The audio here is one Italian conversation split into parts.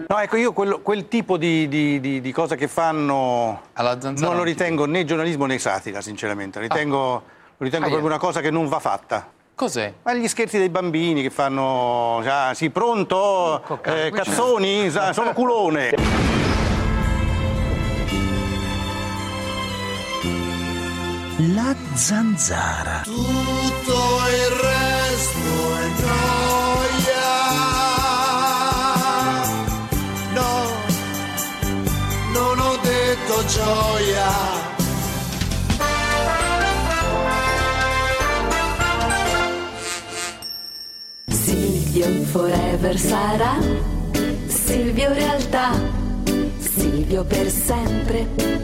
No, ecco, io quel tipo di cosa che fanno alla Zanzara non lo ritengo né giornalismo né satira, sinceramente. Lo ritengo proprio una cosa che non va fatta. Cos'è? Ma gli scherzi dei bambini che fanno, sì, pronto, cazzoni, sono culone. La Zanzara. Tutto il resto è gioia. No, non ho detto gioia. Silvio forever sarà, Silvio realtà, Silvio per sempre.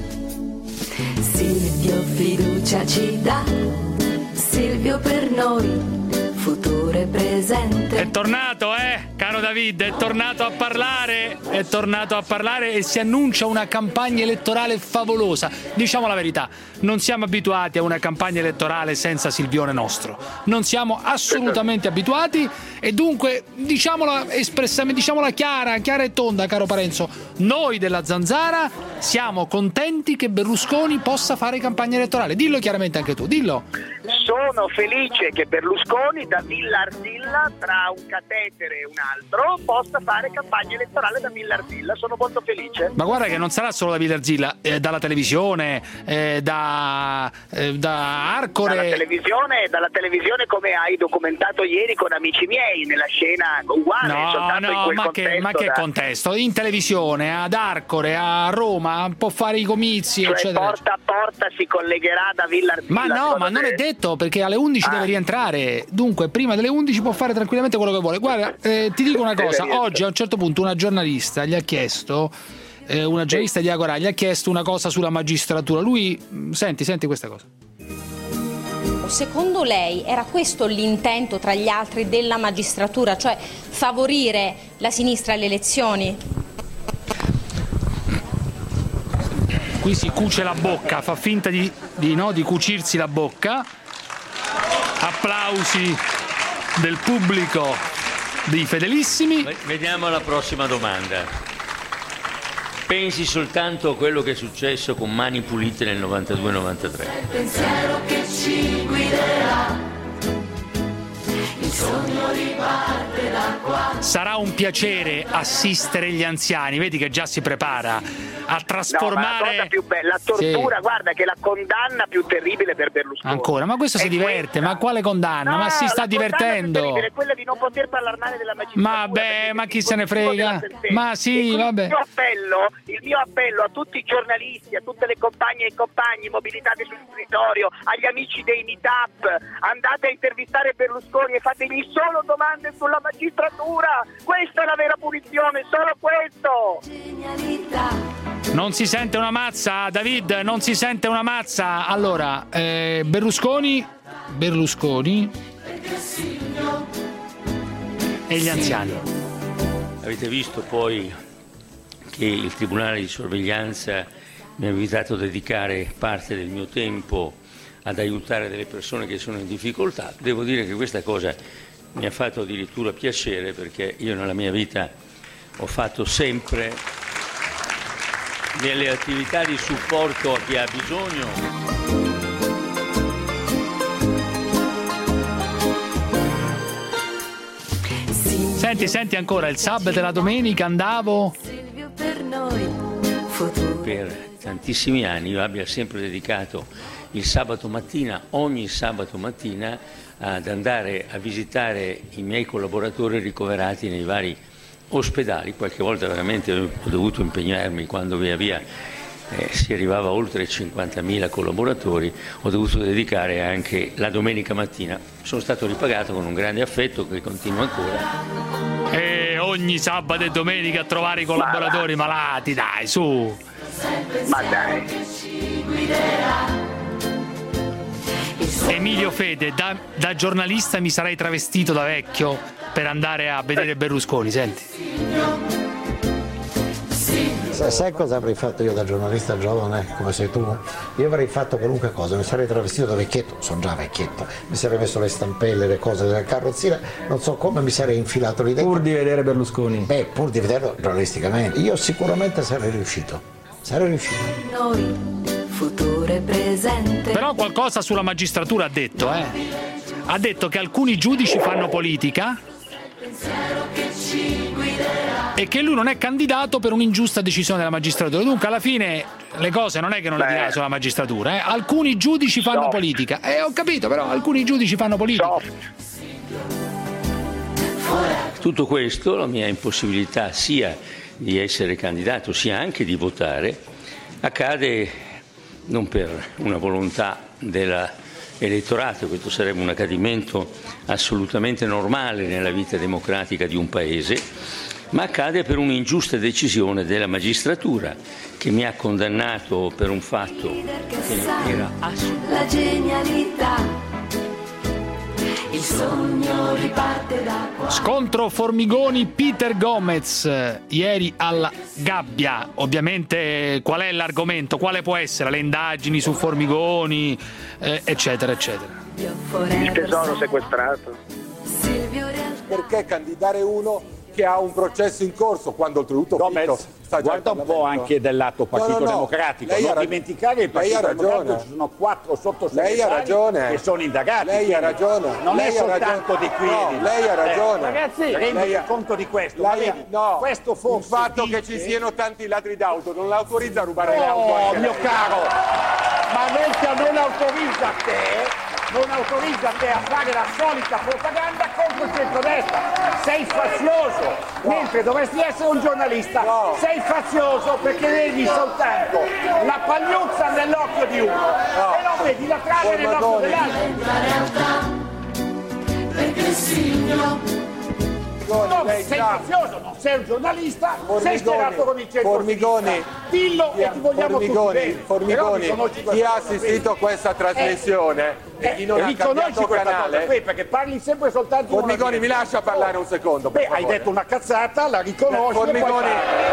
Silvio fiducia ci dà, Silvio per noi, futuro e presente. È tornato, caro David, è tornato a parlare e si annuncia una campagna elettorale favolosa. Diciamo la verità, non siamo abituati a una campagna elettorale senza Silvione nostro. Non siamo assolutamente abituati e dunque diciamola espressamente, diciamola chiara e tonda, caro Parenzo. Noi della Zanzara siamo contenti che Berlusconi possa fare campagna elettorale. Dillo chiaramente anche tu, dillo. Sono felice che Berlusconi da Villa Arsilla, tra un catetere e un altro, possa fare campagna elettorale da Villa Arsilla. Sono molto felice. Ma guarda che non sarà solo da Villa Arsilla, dalla televisione, da Arcore. Dalla televisione, come hai documentato ieri con amici miei, nella scena uguale, soltanto in quel contesto. Ma che contesto? In televisione, ad Arcore, a Roma, può fare i comizi, cioè eccetera. Porta a porta si collegherà da Villa Arsilla. Ma no, ma non è detto, perché alle 11 deve rientrare. Dunque, prima delle 11 può fare tranquillamente quello che vuole. Guarda, ti dico una cosa, oggi a un certo punto una giornalista gli ha chiesto, una giornalista di Agora gli ha chiesto una cosa sulla magistratura. Lui, senti questa cosa. Secondo lei era questo l'intento, tra gli altri, della magistratura, cioè favorire la sinistra alle elezioni? Qui si cuce la bocca, fa finta di cucirsi la bocca. Applausi del pubblico dei fedelissimi. Vediamo la prossima domanda. Pensi soltanto a quello che è successo con Mani Pulite nel 92-93. Il pensiero che ci guiderà, il sogno riparte da qua. Sarà un piacere assistere gli anziani, vedi che già si prepara a trasformare. No, ma la cosa più bella, la tortura, guarda che la condanna più terribile per Berlusconi. Ancora, ma questo si diverte, ma quale condanna? No, ma si sta divertendo. È quella di non poter parlare male della magistratura. Vabbè, ma chi se ne frega? Ma sì, vabbè. Il mio appello a tutti i giornalisti, a tutte le compagne e compagni mobilitati sul territorio, agli amici dei meetup, andate a intervistare Berlusconi e fategli solo domande sulla magistratura. Questa è la vera punizione, solo questo. Genialità. Non si sente una mazza, David, non si sente una mazza. Allora, Berlusconi e gli anziani. Avete visto poi che il Tribunale di sorveglianza mi ha invitato a dedicare parte del mio tempo ad aiutare delle persone che sono in difficoltà. Devo dire che questa cosa mi ha fatto addirittura piacere, perché io nella mia vita ho fatto sempre delle attività di supporto a chi ha bisogno. Senti ancora, il sabato e la domenica andavo. Per tantissimi anni io abbia sempre dedicato il sabato mattina, ogni sabato mattina, ad andare a visitare i miei collaboratori ricoverati nei vari ospedali. Qualche volta veramente ho dovuto impegnarmi, quando via via si arrivava a oltre 50.000 collaboratori, ho dovuto dedicare anche la domenica mattina. Sono stato ripagato con un grande affetto che continua ancora. E ogni sabato e domenica a trovare i collaboratori malati, dai, su. Ma dai. Emilio Fede, da giornalista mi sarei travestito da vecchio per andare a vedere Berlusconi, senti. Sai cosa avrei fatto io da giornalista giovane come sei tu? Io avrei fatto qualunque cosa, mi sarei travestito da vecchietto, sono già vecchietto, mi sarei messo le stampelle, le cose della carrozzina, non so come mi sarei infilato lì dentro. Pur di vedere Berlusconi. Pur di vederlo giornalisticamente. Io sicuramente sarei riuscito. Noi, futuro e presente. Però qualcosa sulla magistratura ha detto, Ha detto che alcuni giudici fanno politica e che lui non è candidato per un'ingiusta decisione della magistratura. Dunque alla fine le cose non è che non le dirà sulla magistratura, Alcuni giudici fanno politica. Ho capito, però alcuni giudici fanno politica. Tutto questo, la mia impossibilità sia di essere candidato sia anche di votare, accade non per una volontà dell'elettorato, questo sarebbe un accadimento assolutamente normale nella vita democratica di un paese, ma accade per un'ingiusta decisione della magistratura che mi ha condannato per un fatto che era assolutamente... La genialità. Il sogno riparte da qua. Scontro Formigoni-Peter Gomez ieri alla Gabbia. Ovviamente qual è l'argomento? Quale può essere? Le indagini su Formigoni, eccetera, eccetera. Il tesoro sequestrato. Perché candidare uno che ha un processo in corso quando oltretutto Gomez guarda un po' anche del lato Partito Democratico, non dimenticare che il Partito Democratico ci sono 4 sottosegretari che sono indagati. Lei ha ragione. Non è soltanto di qui. No, lei ha ragione. Ragazzi, rendi conto di questo. Questo il fatto che ci siano tanti ladri d'auto non l'autorizza a rubare le auto. Oh, mio caro, ma non autorizza te a fare la solita propaganda contro il centrodestra. Sei fazioso, mentre dovresti essere un giornalista. Sei fazioso perché vedi soltanto la pagliuzza nell'occhio di uno e non vedi la trave nell'occhio dell'altro. Perché il signor sei fazioso, non sei un giornalista, sei schierato con il Formigoni, dillo e ti vogliamo tutti bene. Formigoni, chi ha assistito a questa trasmissione e chi non ha cambiato canale, perché parli sempre soltanto Formigoni, mi lascia parlare un secondo. Hai detto una cazzata, la riconosci. Formigoni,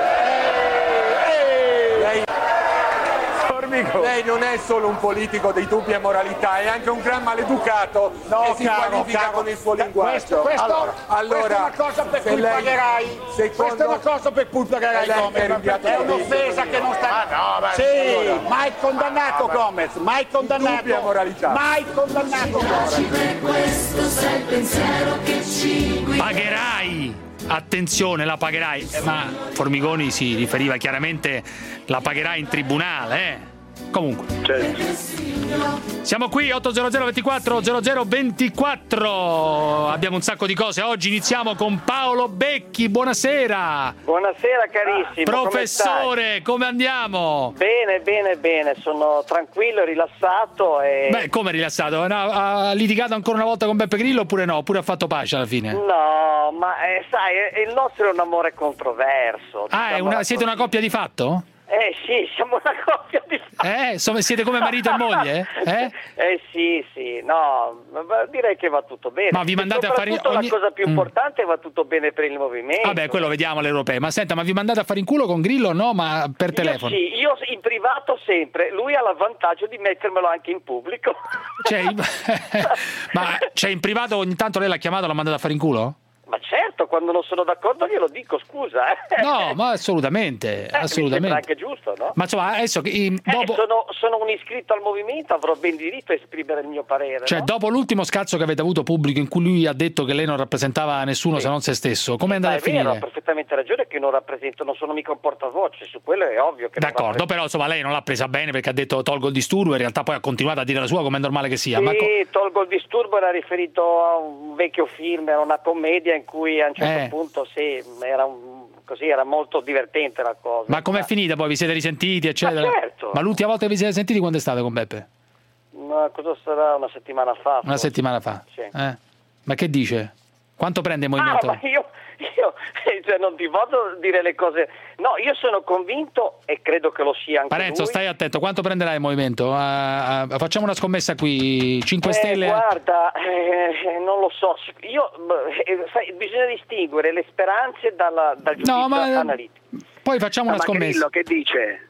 lei non è solo un politico di dubbia moralità, è anche un gran maleducato che si qualifica con il suo linguaggio. Questa è una cosa per cui pagherai. Questa è una cosa per cui pagherai Gomez. È un'offesa che non sta. Sì, mai condannato Gomez, mai condannato. Mai condannato Gomez. Questo sei il pensiero che ci guida. Pagherai! Attenzione, la pagherai, ma Formigoni si riferiva chiaramente la pagherai in tribunale, Comunque, siamo qui 800 24 00 24. Abbiamo un sacco di cose. Oggi iniziamo con Paolo Becchi. Buonasera. Buonasera carissimo. Professore, come andiamo? Bene. Sono tranquillo, rilassato. Beh, come rilassato? Ha litigato ancora una volta con Beppe Grillo oppure no? Oppure ha fatto pace alla fine? No, ma sai, il nostro è un amore controverso. Siete una coppia di fatto? Sì, siamo una coppia di fatto. Siete come marito e moglie? Sì, no, direi che va tutto bene. Ma vi mandate a fare la cosa più importante va tutto bene per il movimento. Vabbè, quello vediamo alle europee. Ma senta, ma vi mandate a fare in culo con Grillo o no? Ma per telefono? Io in privato sempre. Lui ha l'avvantaggio di mettermelo anche in pubblico. Ma in privato ogni tanto lei l'ha chiamato e l'ha mandato a fare in culo? Ma certo, quando non sono d'accordo glielo dico, scusa. No, ma assolutamente. Mi sembra anche giusto, no? Ma insomma, adesso dopo... sono un iscritto al movimento, avrò ben diritto a esprimere il mio parere. Cioè, no? Dopo l'ultimo scazzo che avete avuto pubblico in cui lui ha detto che lei non rappresentava nessuno se non se stesso, come è andata a finire? Ha perfettamente ragione che non sono mica un portavoce, su quello è ovvio che d'accordo, però insomma lei non l'ha presa bene perché ha detto tolgo il disturbo, in realtà poi ha continuato a dire la sua come è normale che sia. Sì, tolgo il disturbo era riferito a un vecchio film, era una commedia in cui a un certo punto era molto divertente la cosa. Ma com'è finita poi? Vi siete risentiti eccetera? Ma certo. Ma l'ultima volta che vi siete sentiti quando è stata con Beppe? Cosa sarà? Una settimana fa. Una settimana fa? Sì. Ma che dice? Quanto prende il movimento? Ma io non ti posso dire le cose. No, io sono convinto e credo che lo sia anche Parenzo, lui. stai attento, quanto prenderà il movimento? Facciamo una scommessa qui, 5 Stelle. Guarda, non lo so. Bisogna distinguere le speranze dal giudizio analitico. Poi facciamo una scommessa. Grillo che dice?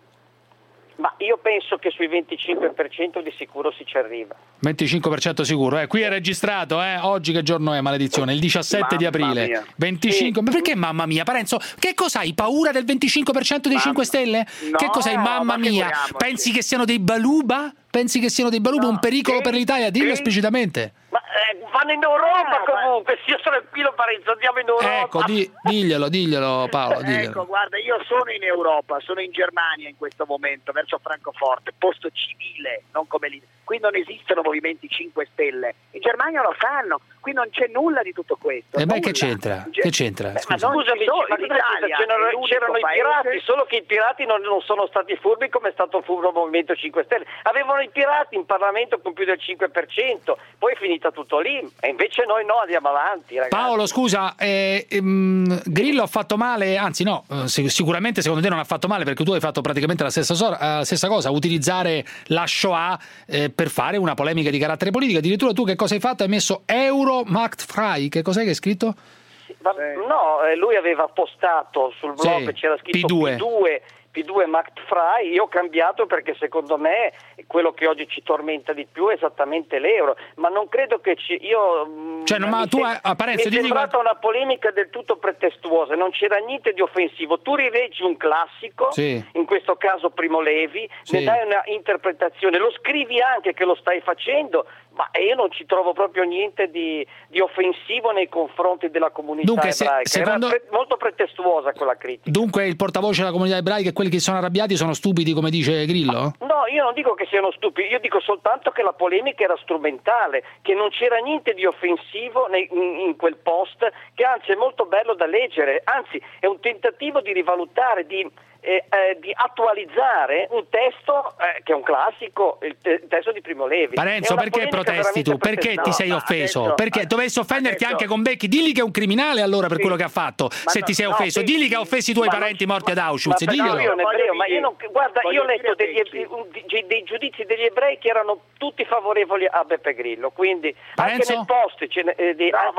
Ma io penso che sui 25% di sicuro si ci arriva. 25% sicuro, qui è registrato, oggi che giorno è, maledizione? Il 17 di aprile. Mia. 25, sì. Ma perché mamma mia, Parenzo? Che cos'hai? Paura del 25% dei 5 Stelle? No, che cos'hai, mamma mia? Pensi che siano dei baluba? Pensi che siano dei baluba, un pericolo per l'Italia? Dillo esplicitamente. Ma vanno in Europa comunque, sia tranquillo Parenzo, andiamo in Europa. Ecco, diglielo Paolo, diglielo. Ecco, guarda, io sono in Europa, sono in Germania in questo momento, verso Francoforte, posto civile, non come lì. Qui non esistono movimenti 5 Stelle, in Germania lo fanno, qui non c'è nulla di tutto questo. E beh, che c'entra? Che c'entra? Ma scusami, c'erano i pirati, solo che i pirati non sono stati furbi come è stato furbo il Movimento 5 Stelle. Avevano i pirati in Parlamento con più del 5%, poi è finita tutto lì, e invece noi no, andiamo avanti, ragazzi. Paolo, scusa, Grillo ha fatto male, anzi no, sicuramente secondo te non ha fatto male, perché tu hai fatto praticamente la stessa cosa, utilizzare la Shoah per fare una polemica di carattere politico. Addirittura tu che cosa hai fatto? Hai messo Euro-Marktfrei, che cos'è che hai scritto? No, lui aveva postato sul blog, c'era scritto P2 Marktfrei, io ho cambiato perché secondo me quello che oggi ci tormenta di più è esattamente l'euro, ma non credo che mi è sembrata una polemica del tutto pretestuosa, non c'era niente di offensivo. Tu rileggi un classico, in questo caso Primo Levi, ne dai una interpretazione, lo scrivi anche che lo stai facendo, ma io non ci trovo proprio niente di offensivo nei confronti della comunità ebraica. Era molto pretestuosa quella critica. Dunque il portavoce della comunità ebraica e quelli che sono arrabbiati sono stupidi, come dice Grillo? No, io non dico che siano stupidi, io dico soltanto che la polemica era strumentale, che non c'era niente di offensivo in quel post, che anzi è molto bello da leggere, anzi è un tentativo di rivalutare, di attualizzare un testo che è un classico, il testo di Primo Levi. Parenzo, perché protesti tu? Perché ti sei offeso? Perché dovessi offenderti anche con Becchi? Digli che è un criminale allora per quello che ha fatto, se ti sei offeso. Digli che ha offeso i tuoi parenti morti ad Auschwitz, diglielo. Io ho letto dei giudizi degli ebrei che erano tutti favorevoli a Beppe Grillo, quindi Parenzo? anche nel post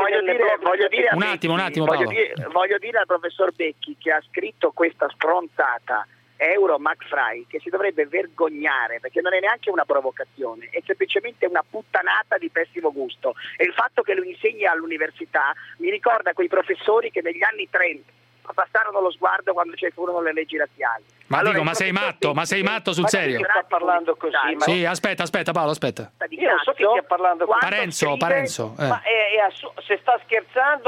voglio dire al professor Becchi che ha scritto questa stronzata Euro Marktfrei, che si dovrebbe vergognare, perché non è neanche una provocazione, è semplicemente una puttanata di pessimo gusto, e il fatto che lo insegni all'università mi ricorda quei professori che negli anni 30 passarono lo sguardo quando ci furono le leggi razziali. Ma sei matto sul serio? Sta parlando così, sì, aspetta Paolo, aspetta. Io non so chi stia parlando così. Parenzo. Ma se sta scherzando.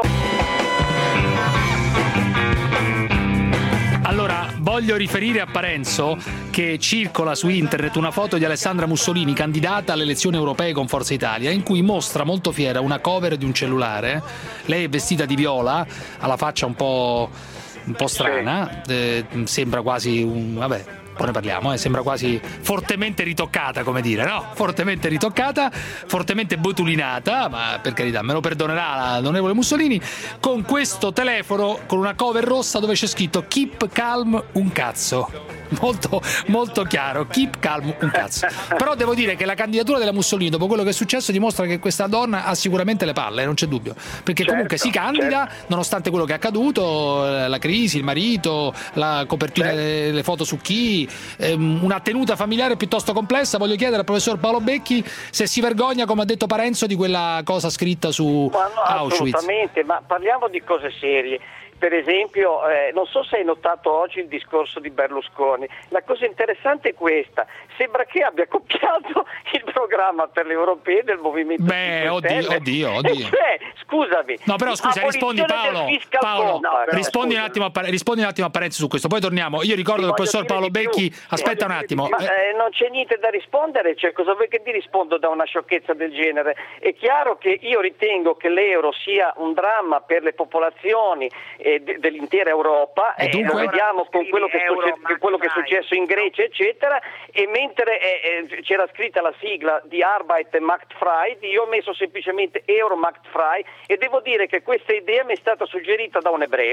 Allora, voglio riferire a Parenzo che circola su internet una foto di Alessandra Mussolini, candidata alle elezioni europee con Forza Italia, in cui mostra molto fiera una cover di un cellulare. Lei è vestita di viola, ha la faccia un po' strana, sembra quasi poi ne parliamo, sembra quasi fortemente ritoccata, come dire, no? Fortemente ritoccata, fortemente botulinata, ma per carità, me lo perdonerà l'onorevole Mussolini, con questo telefono, con una cover rossa dove c'è scritto Keep Calm un cazzo. Molto, molto chiaro, keep calm un cazzo. Però devo dire che la candidatura della Mussolini, dopo quello che è successo, dimostra che questa donna ha sicuramente le palle, non c'è dubbio, perché comunque si candida nonostante quello che è accaduto, la crisi, il marito, la copertura delle foto su chi, una tenuta familiare piuttosto complessa. Voglio chiedere al professor Paolo Becchi se si vergogna, come ha detto Parenzo, di quella cosa scritta su Auschwitz. Assolutamente, ma parliamo di cose serie. Per esempio, non so se hai notato oggi il discorso di Berlusconi, la cosa interessante è questa, sembra che abbia copiato il programma per le europee del Movimento 5 Stelle. Oddio. Scusami. No, però scusa, rispondi Paolo, rispondi un attimo a Parenzo su questo, poi torniamo. Io ricordo che il professor Paolo Becchi, aspetta un attimo. Ma non c'è niente da rispondere, cioè cosa vuoi che ti rispondo da una sciocchezza del genere? È chiaro che io ritengo che l'euro sia un dramma per le popolazioni dell'intera Europa, e lo vediamo con quello che è successo in Grecia eccetera, e mentre c'era scritta la sigla di Arbeit Marktfrei, io ho messo semplicemente Euro Marktfrei, e devo dire che questa idea mi è stata suggerita da un ebreo.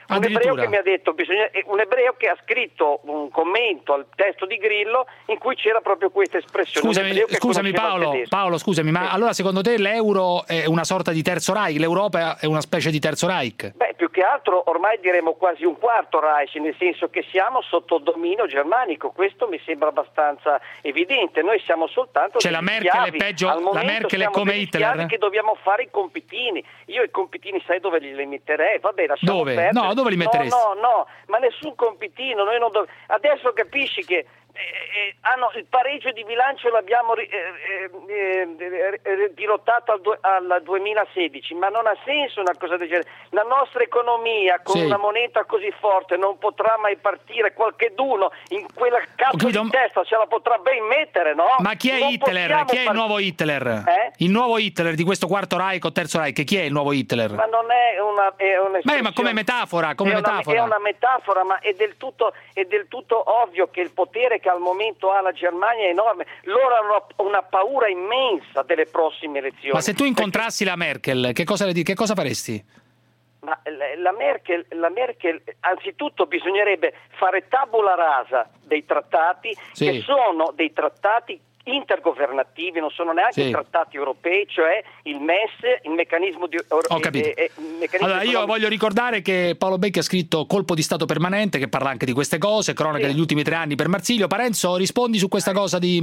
Un ebreo che mi ha detto, un ebreo che ha scritto un commento al testo di Grillo in cui c'era proprio questa espressione. Scusami Paolo, scusami, ma allora secondo te l'euro è una sorta di terzo Reich, l'Europa è una specie di terzo Reich? Beh, più che altro ormai diremo quasi un quarto Reich, nel senso che siamo sotto dominio germanico, questo mi sembra abbastanza evidente. Noi siamo soltanto la Merkel è peggio, la Merkel è come Hitler, che dobbiamo fare i compitini. Io i compitini sai dove li metterei? Vabbè, lasciamo perdere. No, dove li metteresti? No, ma nessun compitino. Noi non adesso capisci che il pareggio di bilancio l'abbiamo dirottato al 2016, ma non ha senso una cosa del genere. La nostra economia con una moneta così forte non potrà mai partire. Qualcheduno in quella cazzo di testa ce la potrà ben mettere, no? Ma chi è Hitler? Chi è il nuovo Hitler? Il nuovo Hitler di questo quarto Reich o terzo Reich? Chi è il nuovo Hitler? Ma non è un'espressione. Ma come metafora, È una metafora, ma è del tutto ovvio che il potere che al momento ha la Germania è enorme. Loro hanno una paura immensa delle prossime elezioni. Ma se tu incontrassi la Merkel, che cosa faresti? Ma la Merkel, anzitutto bisognerebbe fare tabula rasa dei trattati, che sono dei trattati intergovernativi, non sono neanche trattati europei, cioè il MES, il meccanismo di... Ho capito. Allora io voglio ricordare che Paolo Becchi ha scritto Colpo di Stato permanente, che parla anche di queste cose, cronaca degli ultimi 3 anni per Marsilio. Parenzo, rispondi su questa cosa di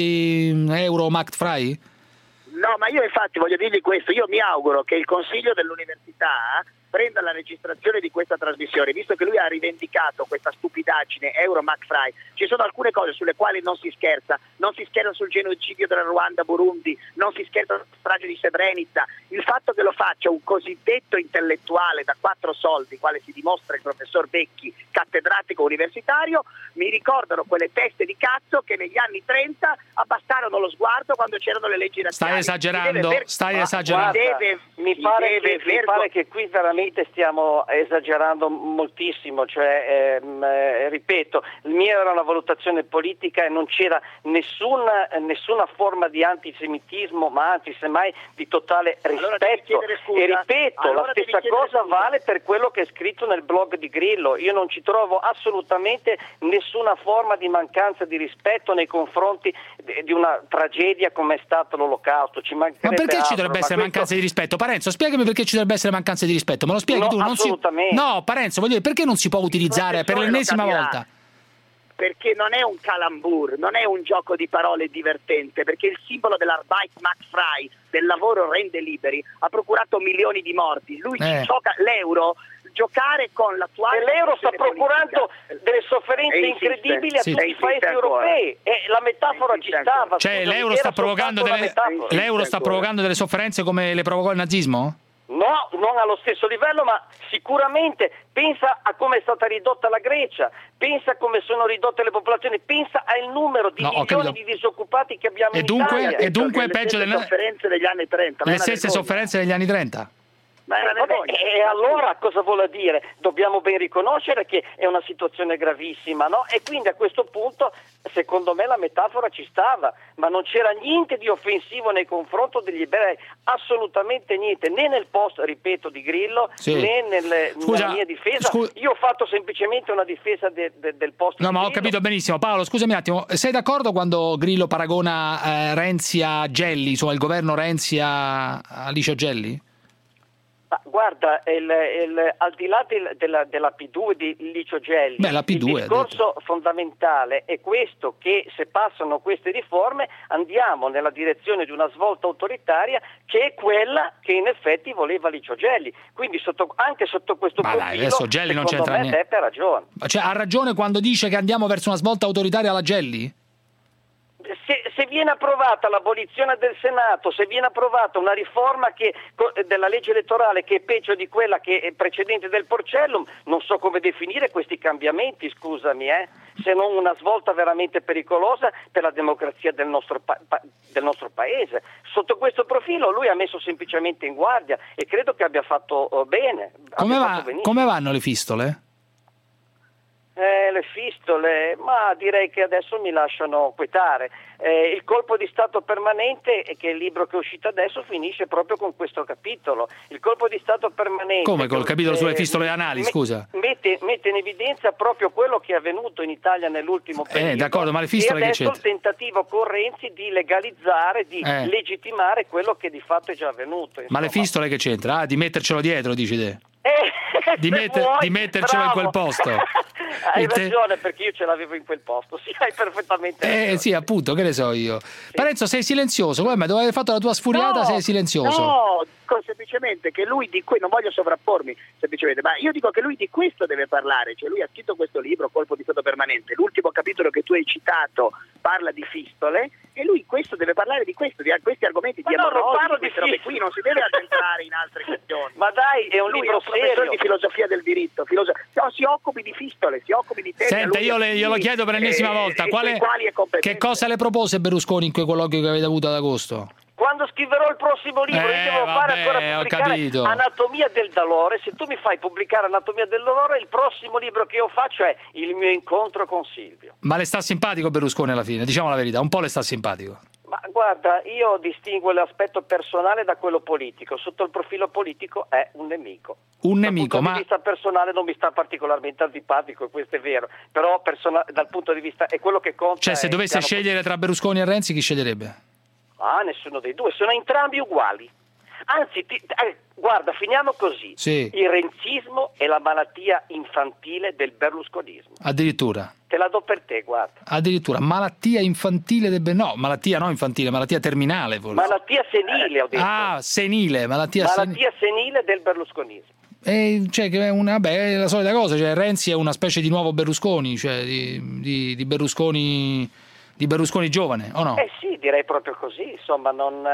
Euro Markt Frei? No, ma io infatti voglio dirgli questo, io mi auguro che il Consiglio dell'Università prenda la registrazione di questa trasmissione, visto che lui ha rivendicato questa stupidaggine Euro Markt Frei. Ci sono alcune cose sulle quali non si scherza sul genocidio della Ruanda, Burundi, non si scherza sulla strage di Srebrenica. Il fatto che lo faccia un cosiddetto intellettuale da 4 soldi, quale si dimostra il professor Becchi, cattedratico universitario, mi ricordano quelle teste di cazzo che negli anni 30 abbassarono lo sguardo quando c'erano le leggi razziali. Stai esagerando. Mi pare che qui veramente stiamo esagerando moltissimo, cioè ripeto, il mio era una valutazione politica e non c'era nessuna forma di antisemitismo, ma anzi semmai di totale rispetto. E ripeto, la stessa cosa vale per quello che è scritto nel blog di Grillo. Io non ci trovo assolutamente nessuna forma di mancanza di rispetto nei confronti di una tragedia come è stato l'Olocausto. Ma perché ci dovrebbe essere mancanza di rispetto? Parenzo, spiegami perché ci dovrebbe essere mancanza di rispetto. Me lo spieghi tu? Assolutamente. No, Parenzo, voglio dire, perché non si può utilizzare per l'ennesima volta? Perché non è un calambur, non è un gioco di parole divertente, perché il simbolo dell'Arbeit macht frei, del lavoro rende liberi, ha procurato milioni di morti. Lui ci gioca l'euro. Giocare con l'attuale... E l'euro sta procurando delle sofferenze incredibili a tutti i paesi europei, e la metafora ci stava. Cioè l'euro sta provocando delle sofferenze come le provocò il nazismo? No, non allo stesso livello, ma sicuramente pensa a come è stata ridotta la Grecia, pensa a come sono ridotte le popolazioni, pensa al numero di milioni di disoccupati che abbiamo in Italia. E dunque è peggio delle sofferenze degli anni 30. Le stesse sofferenze degli anni 30? E allora cosa vuol dire? Dobbiamo ben riconoscere che è una situazione gravissima, no? E quindi a questo punto secondo me la metafora ci stava, ma non c'era niente di offensivo nei confronti degli ebrei, assolutamente niente, né nel post, ripeto, di Grillo, né nella mia difesa. Io ho fatto semplicemente una difesa del post. No, ma ho capito benissimo. Paolo, scusami un attimo, sei d'accordo quando Grillo paragona Renzi a Gelli, insomma il governo Renzi a Licio Gelli? Ma guarda, al di là della P2 di Licio Gelli, il discorso fondamentale è questo, che se passano queste riforme andiamo nella direzione di una svolta autoritaria che è quella che in effetti voleva Licio Gelli. Quindi anche sotto questo profilo, Gelli non secondo me Beppe ha ragione. Cioè, ha ragione quando dice che andiamo verso una svolta autoritaria alla Gelli? Se viene approvata l'abolizione del Senato, se viene approvata una riforma della legge elettorale che è peggio di quella che è precedente del Porcellum, non so come definire questi cambiamenti, scusami, se non una svolta veramente pericolosa per la democrazia del nostro paese. Sotto questo profilo lui ha messo semplicemente in guardia e credo che abbia fatto bene. Come vanno le fistole? Le le fistole, ma direi che adesso mi lasciano quietare. Il colpo di stato permanente, che è il libro che è uscito adesso, finisce proprio con questo capitolo. Il colpo di stato permanente... Come col capitolo sulle fistole anali, scusa? Mette in evidenza proprio quello che è avvenuto in Italia nell'ultimo periodo. D'accordo, ma le fistole e adesso che c'è? Il tentativo con Renzi di legalizzare, di legittimare quello che di fatto è già avvenuto. Ma le fistole che c'entra? Di mettercelo dietro, dici te? Di mettercelo in quel posto. Hai ragione, perché io ce l'avevo in quel posto. Sì, hai perfettamente ragione. Sì, appunto, che ne so io. Sì. Parenzo, sei silenzioso, come dopo aver fatto la tua sfuriata sei silenzioso. No, semplicemente che lui non voglio sovrappormi, semplicemente, ma io dico che lui di questo deve parlare, cioè lui ha scritto questo libro, Colpo di stato permanente, l'ultimo capitolo che tu hai citato parla di fistole e lui questo deve parlare di questo, di questi argomenti, di amorosi, di queste robe qui, non si deve addentrare in altre questioni. Ma dai, è un libro serio. Professore di filosofia del diritto, si occupi di fistole, si occupi di temi. Senta, io lo chiedo per l'ennesima volta, che cosa le propose Berlusconi in quei colloqui che avete avuto ad agosto? Quando scriverò il prossimo libro, io devo fare ancora pubblicare Anatomia del dolore. Se tu mi fai pubblicare Anatomia del dolore, il prossimo libro che io faccio è Il mio incontro con Silvio. Ma le sta simpatico Berlusconi alla fine? Diciamo la verità, un po' le sta simpatico. Ma guarda, io distingo l'aspetto personale da quello politico. Sotto il profilo politico è un nemico. Un nemico, ma dal punto di vista personale non mi sta particolarmente antipatico, e questo è vero. Però dal punto di vista è quello che conta. Cioè, se dovesse scegliere tra Berlusconi e Renzi, chi sceglierebbe? Nessuno dei due, sono entrambi uguali. Anzi, guarda, finiamo così. Sì. Il renzismo è la malattia infantile del berlusconismo. Addirittura. Te la do per te, guarda. Addirittura, malattia infantile del malattia infantile, malattia terminale forse. Malattia senile, ho detto. Senile, malattia senile del berlusconismo. Cioè, che è la solita cosa, cioè Renzi è una specie di nuovo Berlusconi, cioè di Berlusconi giovane, o no? Sì, direi proprio così, insomma,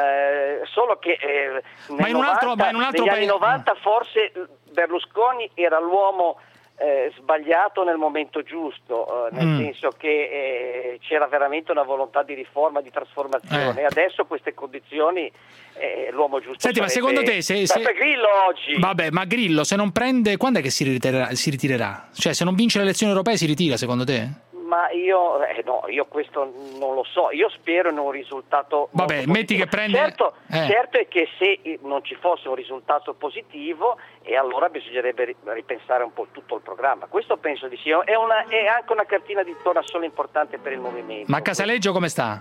solo che ma in un altro negli anni 90 forse Berlusconi era l'uomo sbagliato nel momento giusto, nel senso che c'era veramente una volontà di riforma, di trasformazione, e adesso queste condizioni l'uomo giusto. Senti, ma secondo te se Grillo oggi? Vabbè, ma Grillo se non prende, quando è che si ritirerà? Cioè, se non vince le elezioni europee si ritira, secondo te? Ma io questo non lo so, io spero in un risultato. Vabbè, metti che prende. Certo è che se non ci fosse un risultato positivo, e allora bisognerebbe ripensare un po' tutto il programma. Questo penso di sì, è anche una cartina di tornasole importante per il movimento. Ma Casaleggio come sta?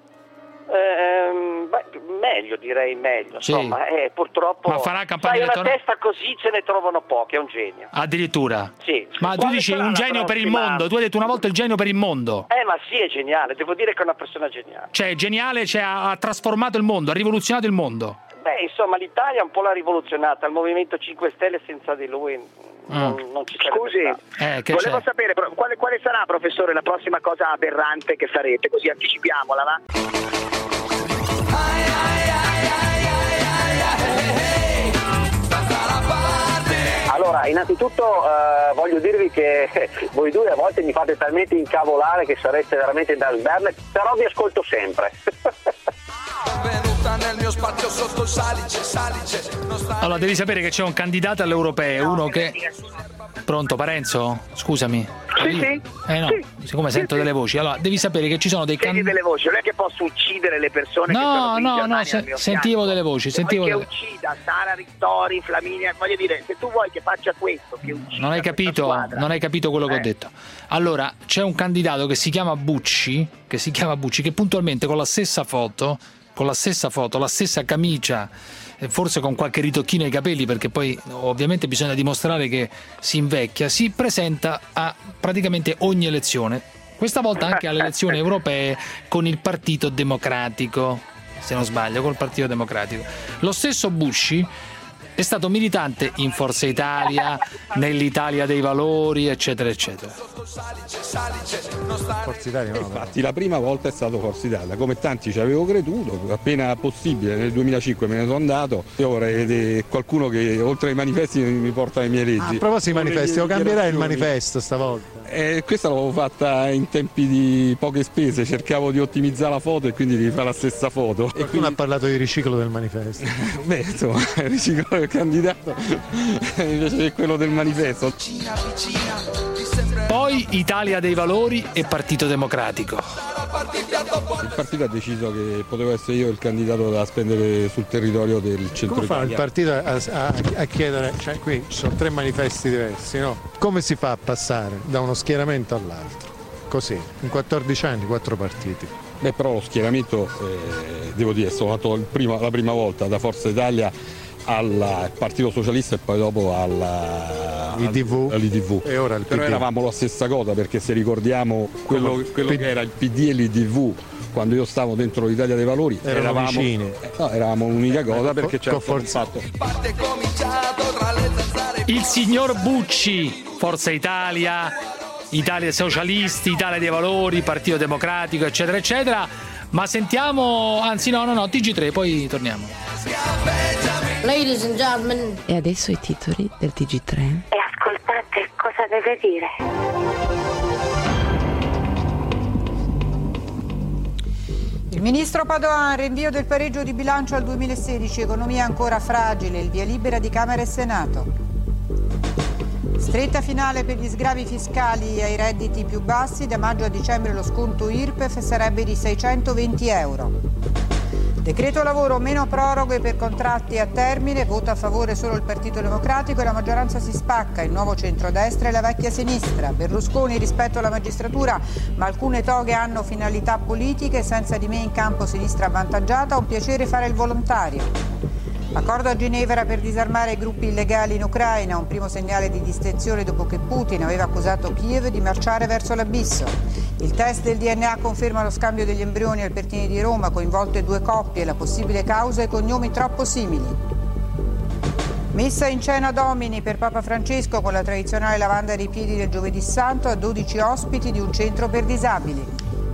Meglio, sì. Insomma, purtroppo. Ma farà campagna una testa così ce ne trovano poche, è un genio. Addirittura? Sì. Ma tu dici un genio per il mondo, tu hai detto una volta il genio per il mondo. Ma sì, è geniale, devo dire che è una persona geniale. Cioè, geniale, ha trasformato il mondo, ha rivoluzionato il mondo. Insomma, l'Italia un po' l'ha rivoluzionata, il Movimento 5 Stelle senza di lui non ci sarebbe stato. Volevo sapere quale sarà, professore, la prossima cosa aberrante che farete, così anticipiamola, va? Allora, innanzitutto voglio dirvi che voi due a volte mi fate talmente incavolare che sareste veramente da sberle, però vi ascolto sempre. Nel mio spazio sotto salice. Allora, devi sapere che c'è un candidato alle europee, uno che... Pronto, Parenzo? Scusami. Sì. No, siccome sento delle voci. Allora, devi sapere che ci sono dei candidati. delle voci, non è che posso uccidere le persone che sono qui in Germania al mio sentivo fianco. Delle voci, sentivo che uccida Sara Ristori, Flaminia, voglio dire, se tu vuoi che faccia questo, che uccida. Non hai capito quello che ho detto. Allora, c'è un candidato che si chiama Bucci, che puntualmente con la stessa foto, la stessa camicia, forse con qualche ritocchino ai capelli, perché poi ovviamente bisogna dimostrare che si invecchia, si presenta a praticamente ogni elezione, questa volta anche alle elezioni europee con il Partito Democratico, se non sbaglio, col Partito Democratico. Lo stesso Busci è stato militante in Forza Italia, nell'Italia dei Valori, eccetera eccetera. Forza Italia no, infatti la prima volta è stato Forza Italia, come tanti ci avevo creduto, appena possibile nel 2005 me ne sono andato. Io vorrei vedere qualcuno che oltre ai manifesti mi porta ai miei leggi. A proposito dei manifesti, lo cambierai il manifesto stavolta? Questa l'avevo fatta in tempi di poche spese, cercavo di ottimizzare la foto e quindi di fare la stessa foto. E quindi ha parlato di riciclo del manifesto. Beh, insomma, il riciclo candidato invece che quello del manifesto. Poi poi Italia dei Valori e Partito Democratico. Il partito ha deciso che potevo essere io il candidato da spendere sul territorio del centro Come fa Italia. il partito a chiedere, cioè qui ci sono 3 manifesti diversi, no? Come si fa a passare da uno schieramento all'altro? Così, in 14 anni, 4 partiti. Beh, però lo schieramento, devo dire, è stato la prima volta da Forza Italia al Partito Socialista e poi dopo all'IDV. E ora il PD. Però eravamo la stessa cosa, perché se ricordiamo quello che era il PD e l'IDV quando io stavo dentro l'Italia dei Valori, eravamo vicini. Eravamo l'unica cosa, perché c'era un fatto. Il signor Bucci, Forza Italia, Italia Socialisti, Italia dei Valori, Partito Democratico, eccetera, eccetera. Ma sentiamo, anzi no, TG3, poi torniamo. Ladies and gentlemen. E adesso i titoli del TG3. E ascoltate cosa deve dire. Il ministro Padoan, rinvio del pareggio di bilancio al 2016, economia ancora fragile, il via libera di Camera e Senato. Stretta finale per gli sgravi fiscali ai redditi più bassi, da maggio a dicembre lo sconto IRPEF sarebbe di 620 euro. Decreto lavoro, meno proroghe per contratti a termine, vota a favore solo il Partito Democratico e la maggioranza si spacca, il nuovo centrodestra e la vecchia sinistra. Berlusconi rispetto alla magistratura, ma alcune toghe hanno finalità politiche, senza di me in campo sinistra avvantaggiata, un piacere fare il volontario. Accordo a Ginevra per disarmare i gruppi illegali in Ucraina, un primo segnale di distensione dopo che Putin aveva accusato Kiev di marciare verso l'abisso. Il test del DNA conferma lo scambio degli embrioni al Pertini di Roma, coinvolte 2 coppie, la possibile causa e cognomi troppo simili. Messa in cena Domini per Papa Francesco con la tradizionale lavanda dei piedi del Giovedì Santo a 12 ospiti di un centro per disabili.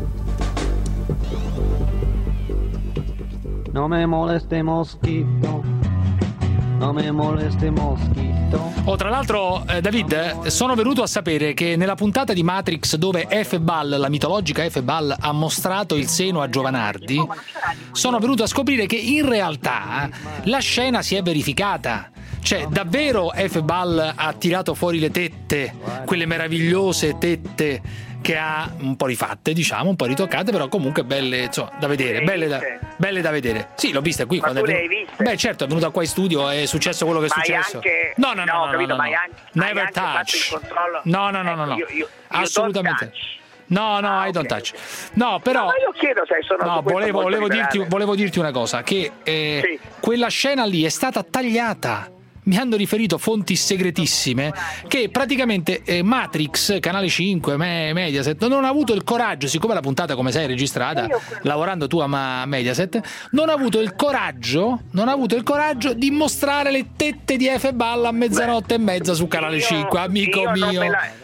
No me moleste mosquito, no me moleste mosquito. Tra l'altro, David, sono venuto a sapere che nella puntata di Matrix dove F-Ball, la mitologica F-Ball, ha mostrato il seno a Giovanardi, sono venuto a scoprire che in realtà la scena si è verificata. Cioè, davvero F-Ball ha tirato fuori le tette, quelle meravigliose tette che ha un po' rifatte, diciamo, un po' ritoccate, però comunque belle, insomma, da vedere, belle da vedere. Sì, l'ho vista qui. Ma tu le hai viste? Beh, certo, è venuta qua in studio, è successo quello che è successo. Anche... No. Never touch. No. Assolutamente. No, I don't touch. No, però. No, io chiedo se sono. No, volevo dirti una cosa: che sì. Quella scena lì è stata tagliata. Mi hanno riferito fonti segretissime che praticamente Matrix, Canale 5, Mediaset non ha avuto il coraggio, siccome la puntata, come sai, è registrata lavorando tu a Mediaset, non ha avuto il coraggio di mostrare le tette di F-Ball a mezzanotte e mezza su Canale 5, amico mio.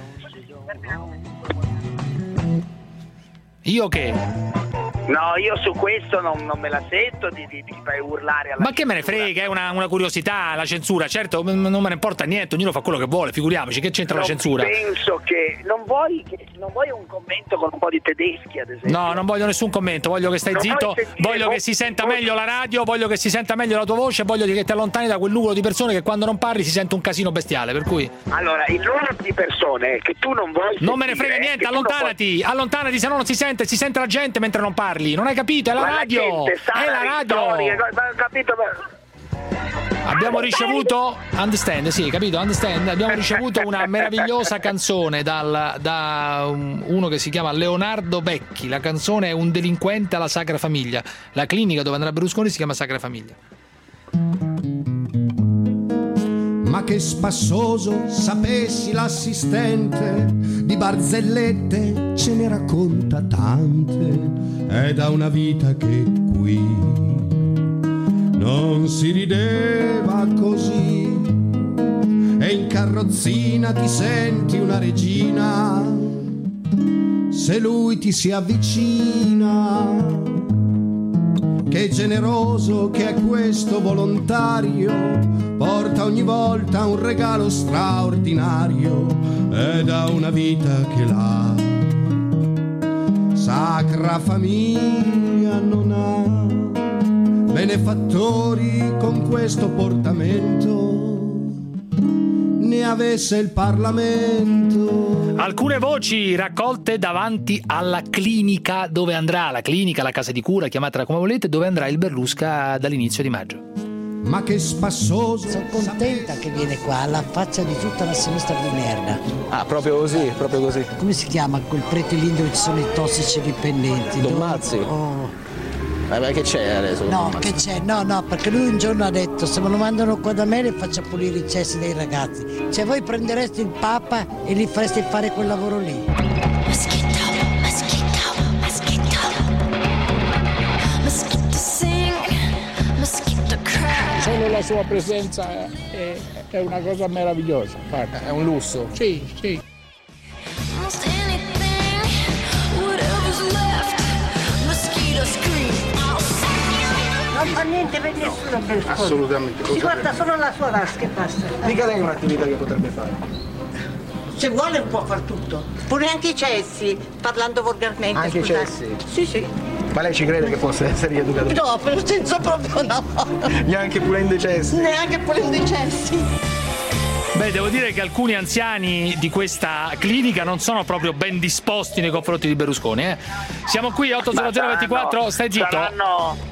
Io che? No, io su questo non me la sento di fare urlare alla Ma che me ne frega, è una curiosità, la censura, certo, non me ne importa niente, ognuno fa quello che vuole, figuriamoci, che c'entra la censura? Penso che non vuoi un commento con un po' di tedeschi, ad esempio. No, non voglio nessun commento, voglio che stai zitto, voglio che si senta meglio la radio, voglio che si senta meglio la tua voce, voglio che ti allontani da quel numero di persone che quando non parli si sente un casino bestiale, per cui... Allora, il numero di persone che tu non vuoi non me ne frega niente, allontanati, se no non si sente la gente mentre non parli. Non hai capito? È la radio! È la radio! Abbiamo ricevuto Understand, sì, capito? Understand. Abbiamo ricevuto una meravigliosa canzone da uno che si chiama Leonardo Becchi. La canzone è Un delinquente alla Sacra Famiglia. La clinica dove andrà Berlusconi si chiama Sacra Famiglia. Ma che spassoso, sapessi l'assistente, di barzellette ce ne racconta tante. È da una vita che qui non si rideva così. E in carrozzina ti senti una regina se lui ti si avvicina. Che generoso che è questo volontario, porta ogni volta un regalo straordinario. È da una vita che la Sacra Famiglia non ha benefattori con questo portamento. ne avesse il Parlamento. Alcune voci raccolte davanti alla clinica dove andrà, la clinica, la casa di cura, chiamatela come volete, dove andrà il Berlusca dall'inizio di maggio. Ma che spassoso. Sono contenta che viene qua, alla faccia di tutta la sinistra di merda. Ah, proprio così, proprio così. Come si chiama quel prete lì dove ci sono i tossici dipendenti? Don Mazzi. Oh. Ma che c'è adesso? No, che c'è? No, perché lui un giorno ha detto: se me lo mandano qua da me le faccio pulire i cessi dei ragazzi. Cioè voi prendereste il Papa e gli fareste fare quel lavoro lì. Moschito, moschito, moschito. Moschito sing, moschito cry. Solo la sua presenza è una cosa meravigliosa. Guarda. È un lusso. Sì, sì. Almost anything, whatever's left. Mosquito scream. Non fa niente per nessuno Berlusconi. Assolutamente. Si guarda solo la sua tasca e basta. Dica lei un'attività che potrebbe fare. Se vuole può far tutto. Pure anche i cessi, parlando volgarmente. Anche i scusate. cessi? Sì, sì. Ma lei ci crede che possa essere rieducato? No, per il senso proprio no. Neanche pulendo i cessi? Neanche pulendo i cessi. Beh, devo dire che alcuni anziani di questa clinica non sono proprio ben disposti nei confronti di Berlusconi. Siamo qui 80024, stai zitto. Saranno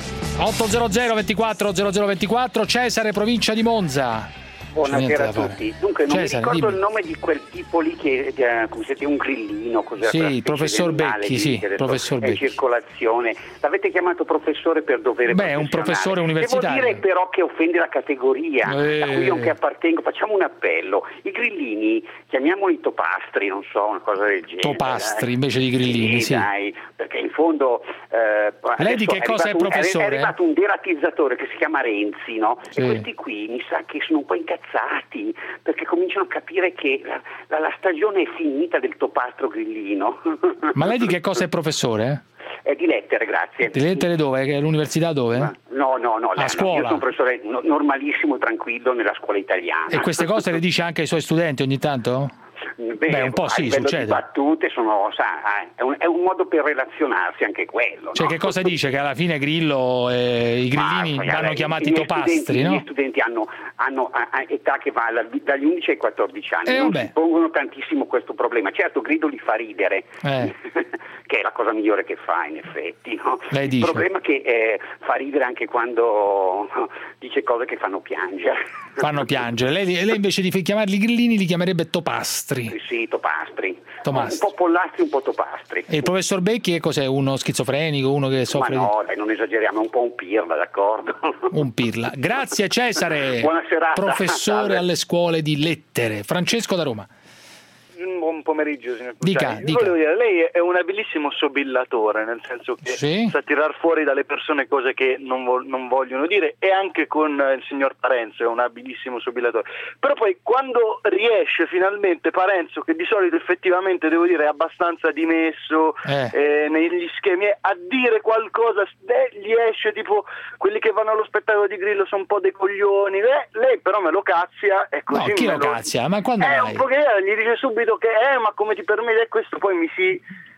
800 24 0024, Cesare, provincia di Monza. Buonasera a tutti. Dunque, non Cesare, mi ricordo dimmi. il nome di quel tipo lì che come siete un grillino, cos'era? Sì, il professor Becchi, sì, professor Becchi. Circolazione. L'avete chiamato professore per dovere Beh, è un professore universitario. Devo dire però che offende la categoria a cui io che appartengo. Facciamo un appello. I grillini, chiamiamoli topastri, non so, una cosa del genere. Topastri invece di grillini, sì. Dai, perché in fondo lei di che cosa è professore? È arrivato un deratizzatore che si chiama Renzi, no? Sì. E questi qui mi sa che sono un po' incazzati perché cominciano a capire che la stagione è finita del topastro grillino. Ma lei di che cosa è professore? È di lettere, grazie. Di lettere dove? All'università dove? No, A scuola? Io sono un professore normalissimo, tranquillo nella scuola italiana. E queste cose le dice anche ai suoi studenti ogni tanto? Beh, un po' sì, succede. Di battute è un modo per relazionarsi anche quello. Cioè, no? che cosa dice? Che alla fine Grillo i grillini vanno chiamati topastri, no? I miei studenti hanno età che va dagli 11 ai 14 anni. Non si pongono tantissimo questo problema. Certo, Grillo li fa ridere, che è la cosa migliore che fa, in effetti. No? Lei dice. Il problema è che fa ridere anche quando dice cose che fanno piangere. Fanno piangere. Lei invece di chiamarli grillini li chiamerebbe topastri. Sì, topastri. Un po' pollastri, un po' topastri. E il professor Becchi che cos'è? Uno schizofrenico? Uno che soffre? Ma no, dai, non esageriamo, è un po' un pirla, d'accordo? Un pirla. Grazie Cesare. Buona serata. Professore alle scuole di lettere. Francesco da Roma. Buon pomeriggio, signor Dica. Volevo dire, lei è un abilissimo sobillatore, nel senso che sa tirar fuori dalle persone cose che non vogliono dire, e anche con il signor Parenzo è un abilissimo sobillatore. Però poi quando riesce finalmente Parenzo, che di solito effettivamente devo dire è abbastanza dimesso negli schemi, a dire qualcosa, gli esce tipo quelli che vanno allo spettacolo di Grillo sono un po' dei coglioni, lei però me lo cazzia e così. No, chi lo cazzia? Ma quando mai? Un po' che gli dice subito che ma come ti permette, e questo poi mi si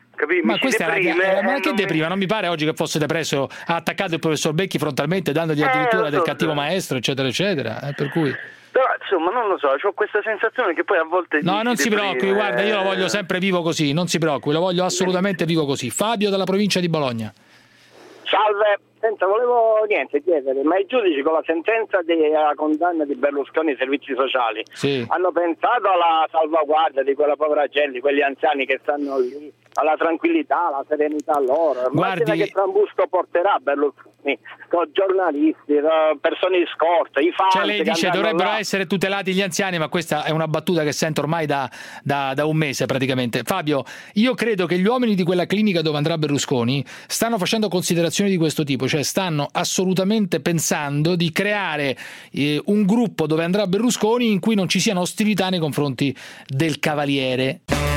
deprime. Ma che deprima? Non mi pare oggi che fosse depresso, ha attaccato il professor Becchi frontalmente dandogli addirittura del cattivo maestro, eccetera eccetera, per cui però insomma non lo so, ho questa sensazione che poi a volte non si preoccupi, guarda, io lo voglio sempre vivo così, non si preoccupi, lo voglio assolutamente vivo così. Fabio dalla provincia di Bologna. Salve, volevo chiedere, ma i giudici con la sentenza della condanna di Berlusconi ai servizi sociali hanno pensato alla salvaguardia di quella povera gente, quegli anziani che stanno lì, alla tranquillità, alla serenità loro? Guarda che trambusto porterà Berlusconi con giornalisti, persone di scorta, i fans. Cioè lei dice dovrebbero essere tutelati gli anziani, ma questa è una battuta che sento ormai da un mese praticamente. Fabio, io credo che gli uomini di quella clinica dove andrà Berlusconi stanno facendo considerazioni di questo tipo, cioè stanno assolutamente pensando di creare un gruppo dove andrà Berlusconi in cui non ci siano ostilità nei confronti del cavaliere.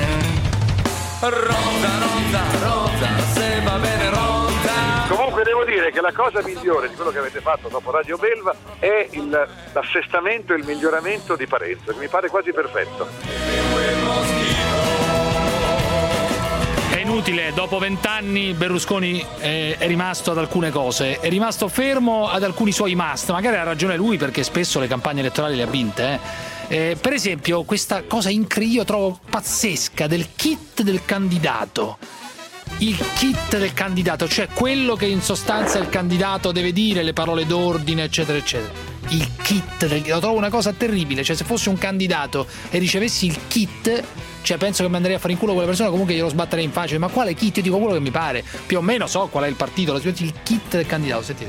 Rosa, se va bene Rosa. Comunque devo dire che la cosa migliore di quello che avete fatto dopo Radio Belva è l'assestamento e il miglioramento di Parenzo, che mi pare quasi perfetto. inutile, dopo 20 anni Berlusconi è rimasto ad alcune cose, è rimasto fermo ad alcuni suoi must, magari ha ragione lui perché spesso le campagne elettorali le ha vinte. Per esempio questa cosa incredibile, io trovo pazzesca, del kit del candidato. Il kit del candidato, cioè quello che in sostanza il candidato deve dire, le parole d'ordine, eccetera, eccetera. Il kit lo trovo una cosa terribile, cioè se fossi un candidato e ricevessi il kit, cioè penso che mi andrei a fare in culo quella persona, comunque glielo sbatterei in faccia. Ma quale kit? Io dico quello che mi pare, più o meno so qual è il partito, il kit del candidato. Sentite.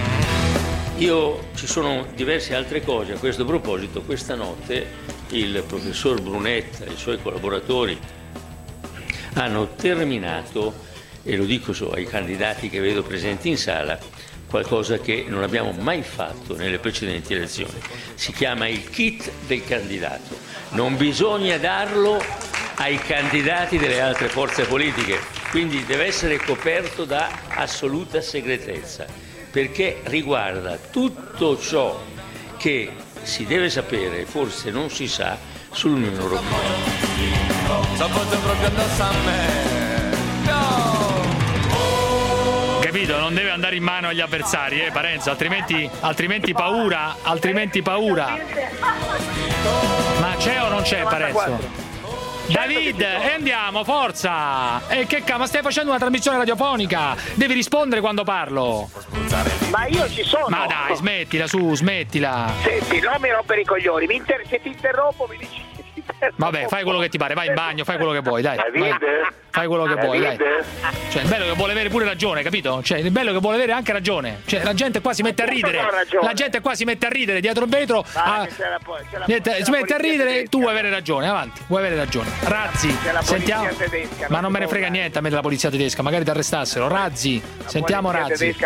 Ci sono diverse altre cose a questo proposito. Questa notte il professor Brunetta e i suoi collaboratori hanno terminato, e lo dico ai candidati che vedo presenti in sala, qualcosa che non abbiamo mai fatto nelle precedenti elezioni. Si chiama il kit del candidato. Non bisogna darlo ai candidati delle altre forze politiche, quindi deve essere coperto da assoluta segretezza, perché riguarda tutto ciò che si deve sapere, forse non si sa, sull'Unione Europea. Capito? Non deve andare in mano agli avversari, Parenzo, altrimenti paura. Ma c'è o non c'è, Parenzo? David, e andiamo, forza! E che ma stai facendo una trasmissione radiofonica? Devi rispondere quando parlo. Ma io ci sono. Ma dai, smettila, smettila. Senti, non mi rompere i coglioni. Se ti interrompo mi dici. Vabbè, fai quello che ti pare, vai in bagno, fai quello che vuoi, dai. Fai quello che vuoi, dai. Cioè, il bello è che vuole avere pure ragione, capito? Cioè, il bello è che vuole avere anche ragione. Cioè, la gente qua si mette a ridere. La gente qua si mette a ridere dietro il vetro. Si mette a ridere, tu vuoi avere ragione, avanti, vuoi avere ragione. Razzi, sentiamo. Ma non me ne frega niente a me della polizia tedesca, magari ti arrestassero. Razzi, sentiamo Razzi.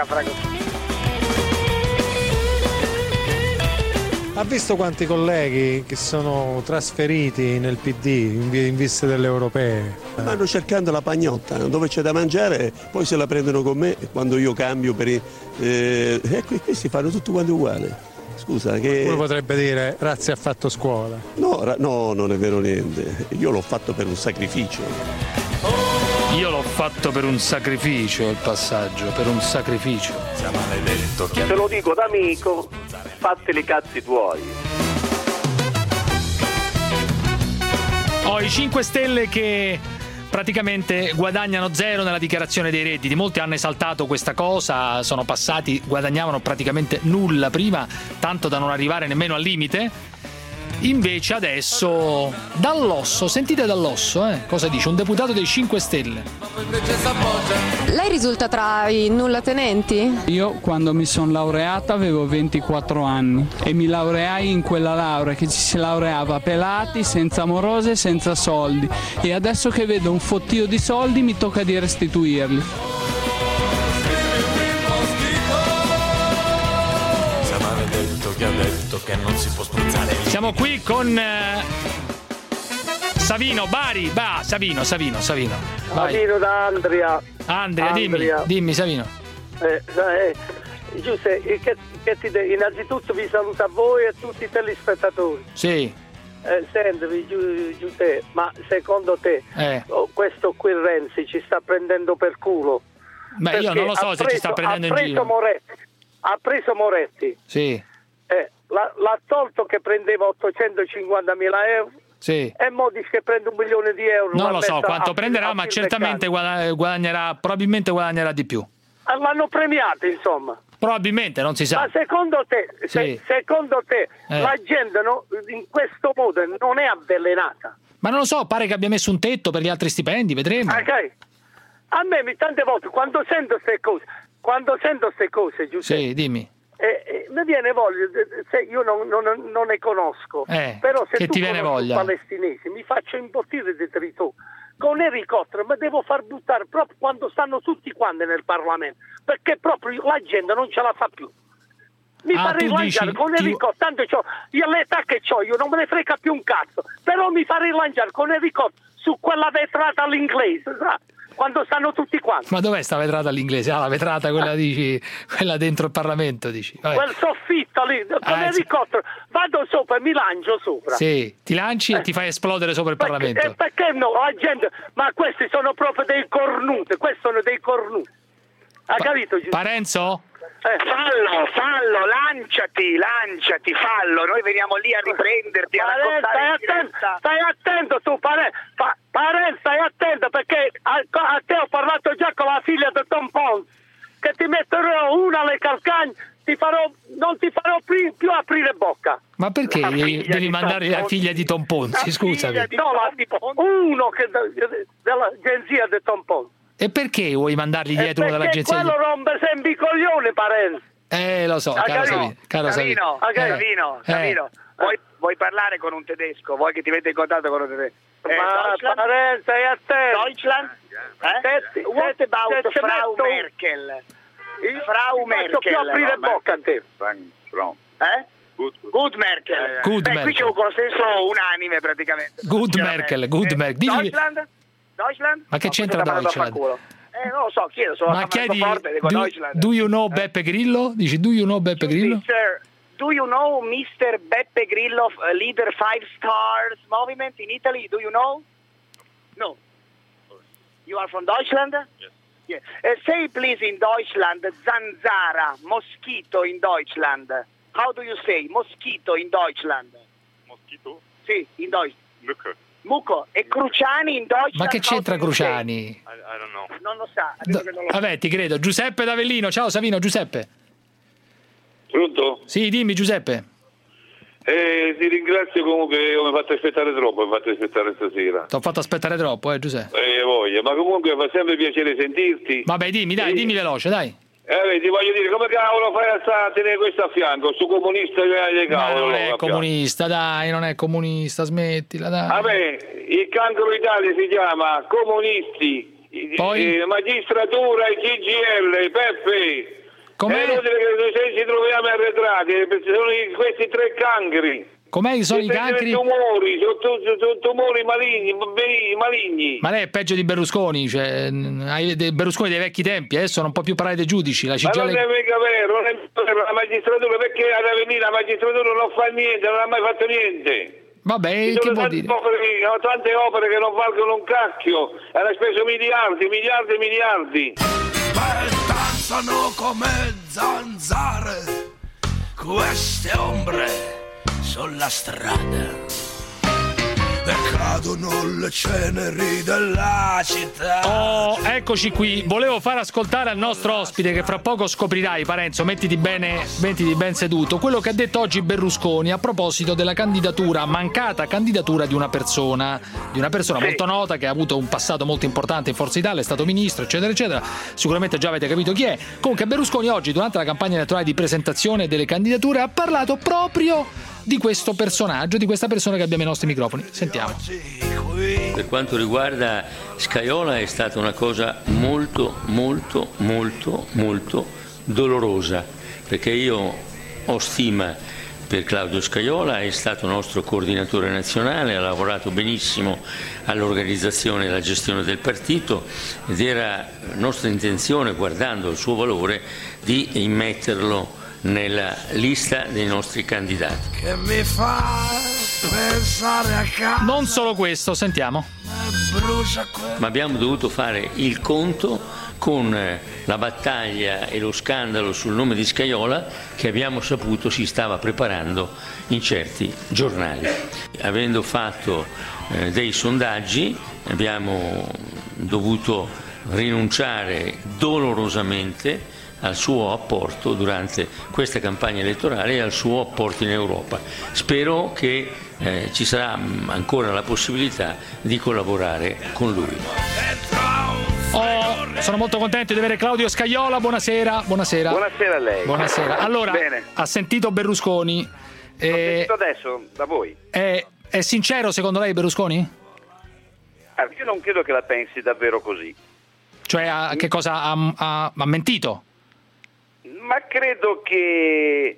Ha visto quanti colleghi che sono trasferiti nel PD in vista delle europee? Vanno cercando la pagnotta, dove c'è da mangiare, poi se la prendono con me quando io cambio per questi fanno tutto quanto uguale. Scusa, che uno potrebbe dire Razzi ha fatto scuola. No, non è vero niente. Io l'ho fatto per un sacrificio. Io l'ho fatto per un sacrificio, il passaggio, per un sacrificio. Te lo dico d'amico, fatti i cazzi tuoi. I 5 Stelle che praticamente guadagnano zero nella dichiarazione dei redditi. Molti hanno esaltato questa cosa, sono passati, guadagnavano praticamente nulla prima, tanto da non arrivare nemmeno al limite. Invece adesso Dall'Osso, sentite Dall'Osso, cosa dice un deputato dei 5 Stelle. Lei risulta tra i nullatenenti? Io quando mi sono laureata avevo 24 anni e mi laureai in quella laurea che ci si laureava pelati, senza amorose, senza soldi, e adesso che vedo un fottio di soldi mi tocca di restituirli. Che ha detto che non si può spruzzare. Siamo qui con Savino, Bari, Savino. Vai. Savino da Andria. Dimmi Savino. Giuseppe, innanzitutto vi saluto a voi e a tutti i telespettatori. Sì. Senti, Giuseppe, ma secondo te questo qui Renzi ci sta prendendo per culo? Beh, io non lo so se ci sta prendendo in giro. Ha preso Moretti. Sì. L'ha tolto che prendeva 850.000 euro. Sì. E mo dice che prende 1 milione di euro. Non lo so quanto prenderà, ma certamente probabilmente guadagnerà di più. L'hanno premiato, insomma. Probabilmente, non si sa. Ma secondo te, sì. secondo te la gente in questo modo non è avvelenata? Ma non lo so, pare che abbia messo un tetto per gli altri stipendi, vedremo. Ok. A me tante volte quando sento queste cose, Giuseppe. Sì, dimmi. Mi viene voglia, se io non ne conosco, però se che tu ti viene voglia? Palestinesi mi faccio imbottire di trito con elicottero, ma devo far buttare proprio quando stanno tutti quanti nel Parlamento, perché proprio la gente non ce la fa più. Mi fa rilanciare con elicottero, tanto io l'età che ho, io non me ne frega più un cazzo, però mi fa rilanciare con elicottero su quella vetrata all'inglese, quando stanno tutti quanti. Ma dov'è sta vetrata all'inglese? La vetrata quella dici, quella dentro il Parlamento, dici. Vabbè. Quel soffitto lì, con l'elicottero, vado sopra e mi lancio sopra. Sì, ti lanci e ti fai esplodere sopra il Parlamento. E perché no? La gente, ma questi sono proprio dei cornuti, questi sono dei cornuti. Hai capito? Parenzo? Fallo, lanciati, fallo. Noi veniamo lì a riprenderti, a raccontare. Stai attento tu, Parenzo, stai attento, perché a te ho parlato già con la figlia di Tom Pons, che ti metterò una alle calcagna, non ti farò più aprire bocca. Ma perché devi mandare la figlia di Tom Ponzi, scusami? Uno dell'agenzia di Tom Ponzi. E perché vuoi mandargli dietro uno dell'agenzia? Perché quello rompe sempre i coglioni, Parenzo. Lo so, caro Savino. Savino. Vuoi parlare con un tedesco? Vuoi che ti metta in contatto con un tedesco? Parenzo, stai attento. Deutschland? What about Frau Merkel? Frau Merkel. Non più aprire bocca a te. Good Merkel. Qui c'è un consenso unanime praticamente. Good Merkel. Deutschland? Ma che c'entra Deutschland? Non lo so, chiedo, sono ma chiedi, forte, dico Deutschland. Do you know Beppe Grillo? Dici, do you know Beppe Grillo? Sir, do you know Mr. Beppe Grillo, leader 5 Stars Movement in Italy? Do you know? No. You are from Deutschland? Yes. Yeah. Say please in Deutschland, zanzara, mosquito in Deutschland. How do you say mosquito in Deutschland? Mosquito? Sì, in Deutschland. Mucco. E Cruciani in Deutschland? Ma che c'entra Cruciani? I don't know. Non lo sa. Vabbè, ti credo. Giuseppe d'Avellino. Ciao Savino, Giuseppe. Pronto? Sì, dimmi Giuseppe. Ti ringrazio comunque, mi hai fatto aspettare troppo, mi hai fatto aspettare stasera. Ti ho fatto aspettare troppo, Giuseppe. Voglia, ma comunque fa sempre piacere sentirti. Vabbè, dimmi veloce, dai. Ti voglio dire, come cavolo fai a tenere questo a fianco? Sto comunista che cavolo. Non è comunista, dai, non è comunista, smettila, dai. Vabbè, il cancro Italia si chiama comunisti, poi? Magistratura e CGL, Peppe. Com'è? È inutile che noi ci troviamo arretrati, sono questi tre cancri. Com'è sono i cancri? Sono tumori maligni. Ma lei è peggio di Berlusconi, cioè Berlusconi dei vecchi tempi, adesso non può più parlare dei giudici. Ma non è mica vero, non è vero, la magistratura, perché ad avvenire la magistratura non fa niente, non ha mai fatto niente. Vabbè, che vuol dire? Tante opere che non valgono un cacchio, hanno speso miliardi. Danzano come zanzare queste ombre sulla strada e cadono le ceneri della città. Oh, eccoci qui. Volevo far ascoltare al nostro ospite, che fra poco scoprirai, Parenzo, mettiti ben seduto, quello che ha detto oggi Berlusconi a proposito della mancata candidatura di una persona molto nota, che ha avuto un passato molto importante in Forza Italia, è stato ministro, eccetera eccetera. Sicuramente già avete capito chi è. Comunque Berlusconi oggi, durante la campagna elettorale di presentazione delle candidature, ha parlato proprio di questo personaggio, di questa persona che abbiamo ai nostri microfoni. Sentiamo. Per quanto riguarda Scajola è stata una cosa molto dolorosa, perché io ho stima per Claudio Scajola, è stato nostro coordinatore nazionale, ha lavorato benissimo all'organizzazione e alla gestione del partito ed era nostra intenzione, guardando il suo valore, di immetterlo nella lista dei nostri candidati. Che mi fa pensare a casa. Non solo questo, sentiamo. Ma abbiamo dovuto fare il conto con la battaglia e lo scandalo sul nome di Scajola, che abbiamo saputo si stava preparando in certi giornali. Avendo fatto dei sondaggi, abbiamo dovuto rinunciare dolorosamente al suo apporto durante questa campagna elettorale e al suo apporto in Europa. Spero che ci sarà ancora la possibilità di collaborare con lui. Sono molto contento di avere Claudio Scajola. Buonasera. Buonasera a lei. Buonasera. Allora, bene. Ha sentito Berlusconi? Ho sentito adesso da voi. È sincero secondo lei Berlusconi? Io non credo che la pensi davvero così. Cioè, che cosa ha mentito? Ma credo che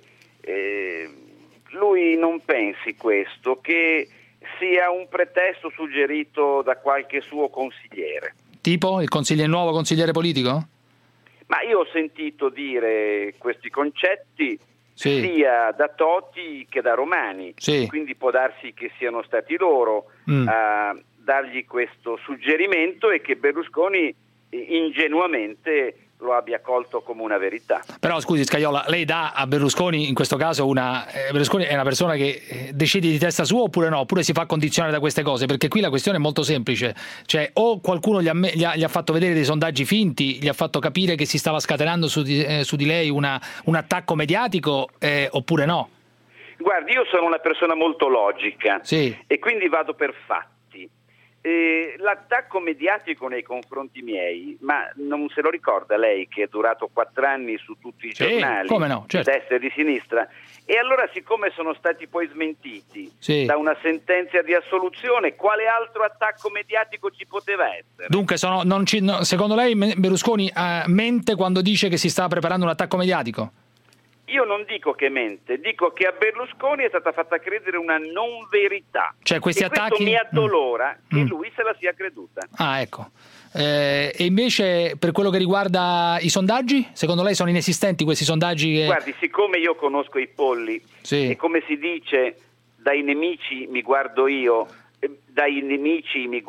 lui non pensi questo, che sia un pretesto suggerito da qualche suo consigliere. Tipo il nuovo consigliere politico? Ma io ho sentito dire questi concetti sia da Toti che da Romani, quindi può darsi che siano stati loro a dargli questo suggerimento e che Berlusconi ingenuamente lo abbia colto come una verità. Però scusi Scajola, lei dà a Berlusconi in questo caso Berlusconi è una persona che decide di testa sua oppure no? Oppure si fa condizionare da queste cose? Perché qui la questione è molto semplice, cioè o qualcuno gli ha fatto vedere dei sondaggi finti, gli ha fatto capire che si stava scatenando su di lei un attacco mediatico oppure no? Guardi, io sono una persona molto logica e quindi vado per fatti. L'attacco mediatico nei confronti miei, ma non se lo ricorda lei che è durato 4 anni su tutti i giornali, come no, certo. di destra e di sinistra, e allora siccome sono stati poi smentiti da una sentenza di assoluzione, quale altro attacco mediatico ci poteva essere? Dunque secondo lei Berlusconi mente quando dice che si stava preparando un attacco mediatico? Io non dico che mente, dico che a Berlusconi è stata fatta credere una non verità. Cioè questi attacchi... questo mi addolora che lui se la sia creduta. Ah, ecco. E invece per quello che riguarda i sondaggi, secondo lei sono inesistenti questi sondaggi? Guardi, siccome io conosco i polli e come si dice, dai nemici mi guardo io, dagli amici mi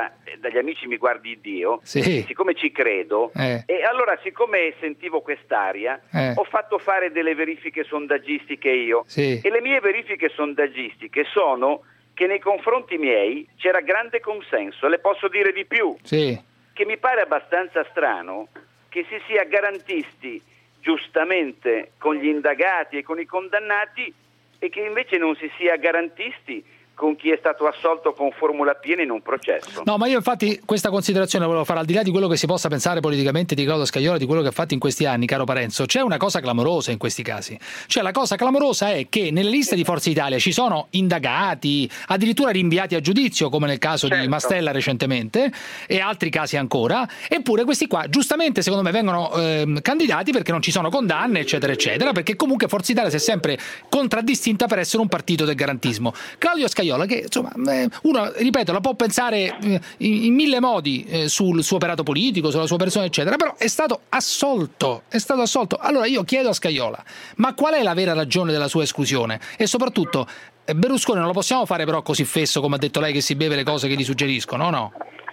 guardi Dio, siccome ci credo, e allora siccome sentivo quest'aria ho fatto fare delle verifiche sondaggistiche io, e le mie verifiche sondaggistiche sono che nei confronti miei c'era grande consenso, le posso dire di più, che mi pare abbastanza strano che si sia garantisti giustamente con gli indagati e con i condannati e che invece non si sia garantisti con chi è stato assolto con formula piena in un processo. No, ma io infatti questa considerazione volevo fare, al di là di quello che si possa pensare politicamente di Claudio Scajola, di quello che ha fatto in questi anni, caro Parenzo. C'è una cosa clamorosa in questi casi. Cioè la cosa clamorosa è che nelle liste di Forza Italia ci sono indagati, addirittura rinviati a giudizio, come nel caso di Mastella recentemente, e altri casi ancora, eppure questi qua giustamente secondo me vengono candidati perché non ci sono condanne, eccetera, eccetera, perché comunque Forza Italia si è sempre contraddistinta per essere un partito del garantismo. Claudio Scajola, che insomma uno, ripeto, la può pensare in mille modi sul suo operato politico, sulla sua persona eccetera, però è stato assolto. Allora io chiedo a Scajola, ma qual è la vera ragione della sua esclusione? E soprattutto Berlusconi non lo possiamo fare però così fesso, come ha detto lei, che si beve le cose che gli suggeriscono, no?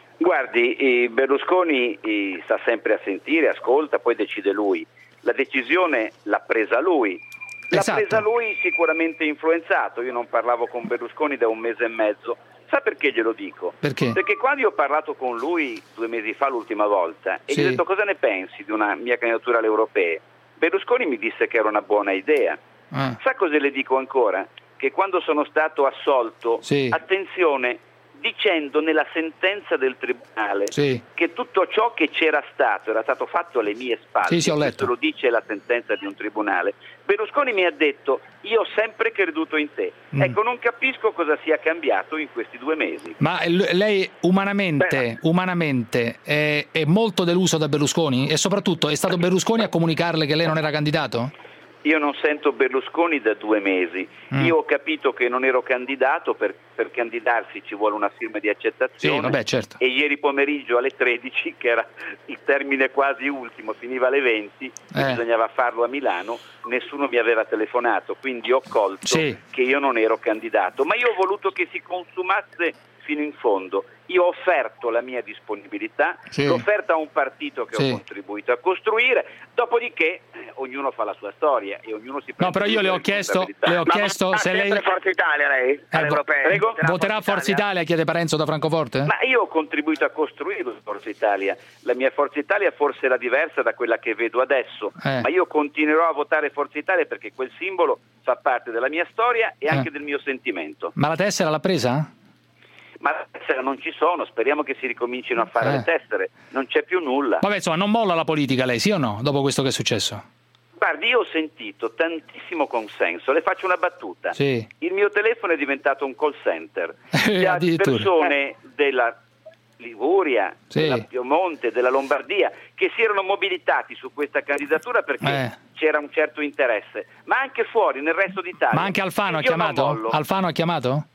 Guardi, Berlusconi sta sempre a sentire, ascolta, poi decide lui. La decisione l'ha presa lui. L'ha presa lui, sicuramente influenzato. Io non parlavo con Berlusconi da 1 mese e mezzo. Sa perché glielo dico? Perché? Perché quando io ho parlato con lui 2 mesi fa l'ultima volta e gli ho detto cosa ne pensi di una mia candidatura alle europee, Berlusconi mi disse che era una buona idea. Sa cosa le dico ancora? Che quando sono stato assolto, attenzione, dicendo nella sentenza del tribunale che tutto ciò che c'era stato era stato fatto alle mie spalle, questo lo dice la sentenza di un tribunale, Berlusconi mi ha detto io ho sempre creduto in te. Ecco, non capisco cosa sia cambiato in questi 2 mesi. Ma lei umanamente è molto deluso da Berlusconi? E soprattutto è stato Berlusconi a comunicarle che lei non era candidato? Io non sento Berlusconi da 2 mesi. Io ho capito che non ero candidato, per candidarsi ci vuole una firma di accettazione. E ieri pomeriggio alle 13, che era il termine quasi ultimo, finiva alle 20, bisognava farlo a Milano, nessuno mi aveva telefonato, quindi ho colto che io non ero candidato. Ma io ho voluto che si consumasse fino in fondo. Io ho offerto la mia disponibilità, l'ho offerta a un partito che ho contribuito a costruire, dopodiché ognuno fa la sua storia e ognuno si prende. No, però io le ho chiesto se lei Forza Italia lei Prego? Voterà Forza Italia, chiede Parenzo da Francoforte? Ma io ho contribuito a costruire Forza Italia. La mia Forza Italia forse era diversa da quella che vedo adesso, ma io continuerò a votare Forza Italia perché quel simbolo fa parte della mia storia e anche del mio sentimento. Ma la tessera l'ha presa? Ma le tessere non ci sono, speriamo che si ricomincino a fare le tessere, non c'è più nulla. Vabbè, insomma, non molla la politica lei, sì o no, dopo questo che è successo? Guardi, io ho sentito tantissimo consenso, le faccio una battuta. Il mio telefono è diventato un call center. Le persone della Liguria, della Piemonte, della Lombardia, che si erano mobilitati su questa candidatura perché c'era un certo interesse, ma anche fuori, nel resto d'Italia. Ma anche Alfano ha chiamato? Alfano ha chiamato?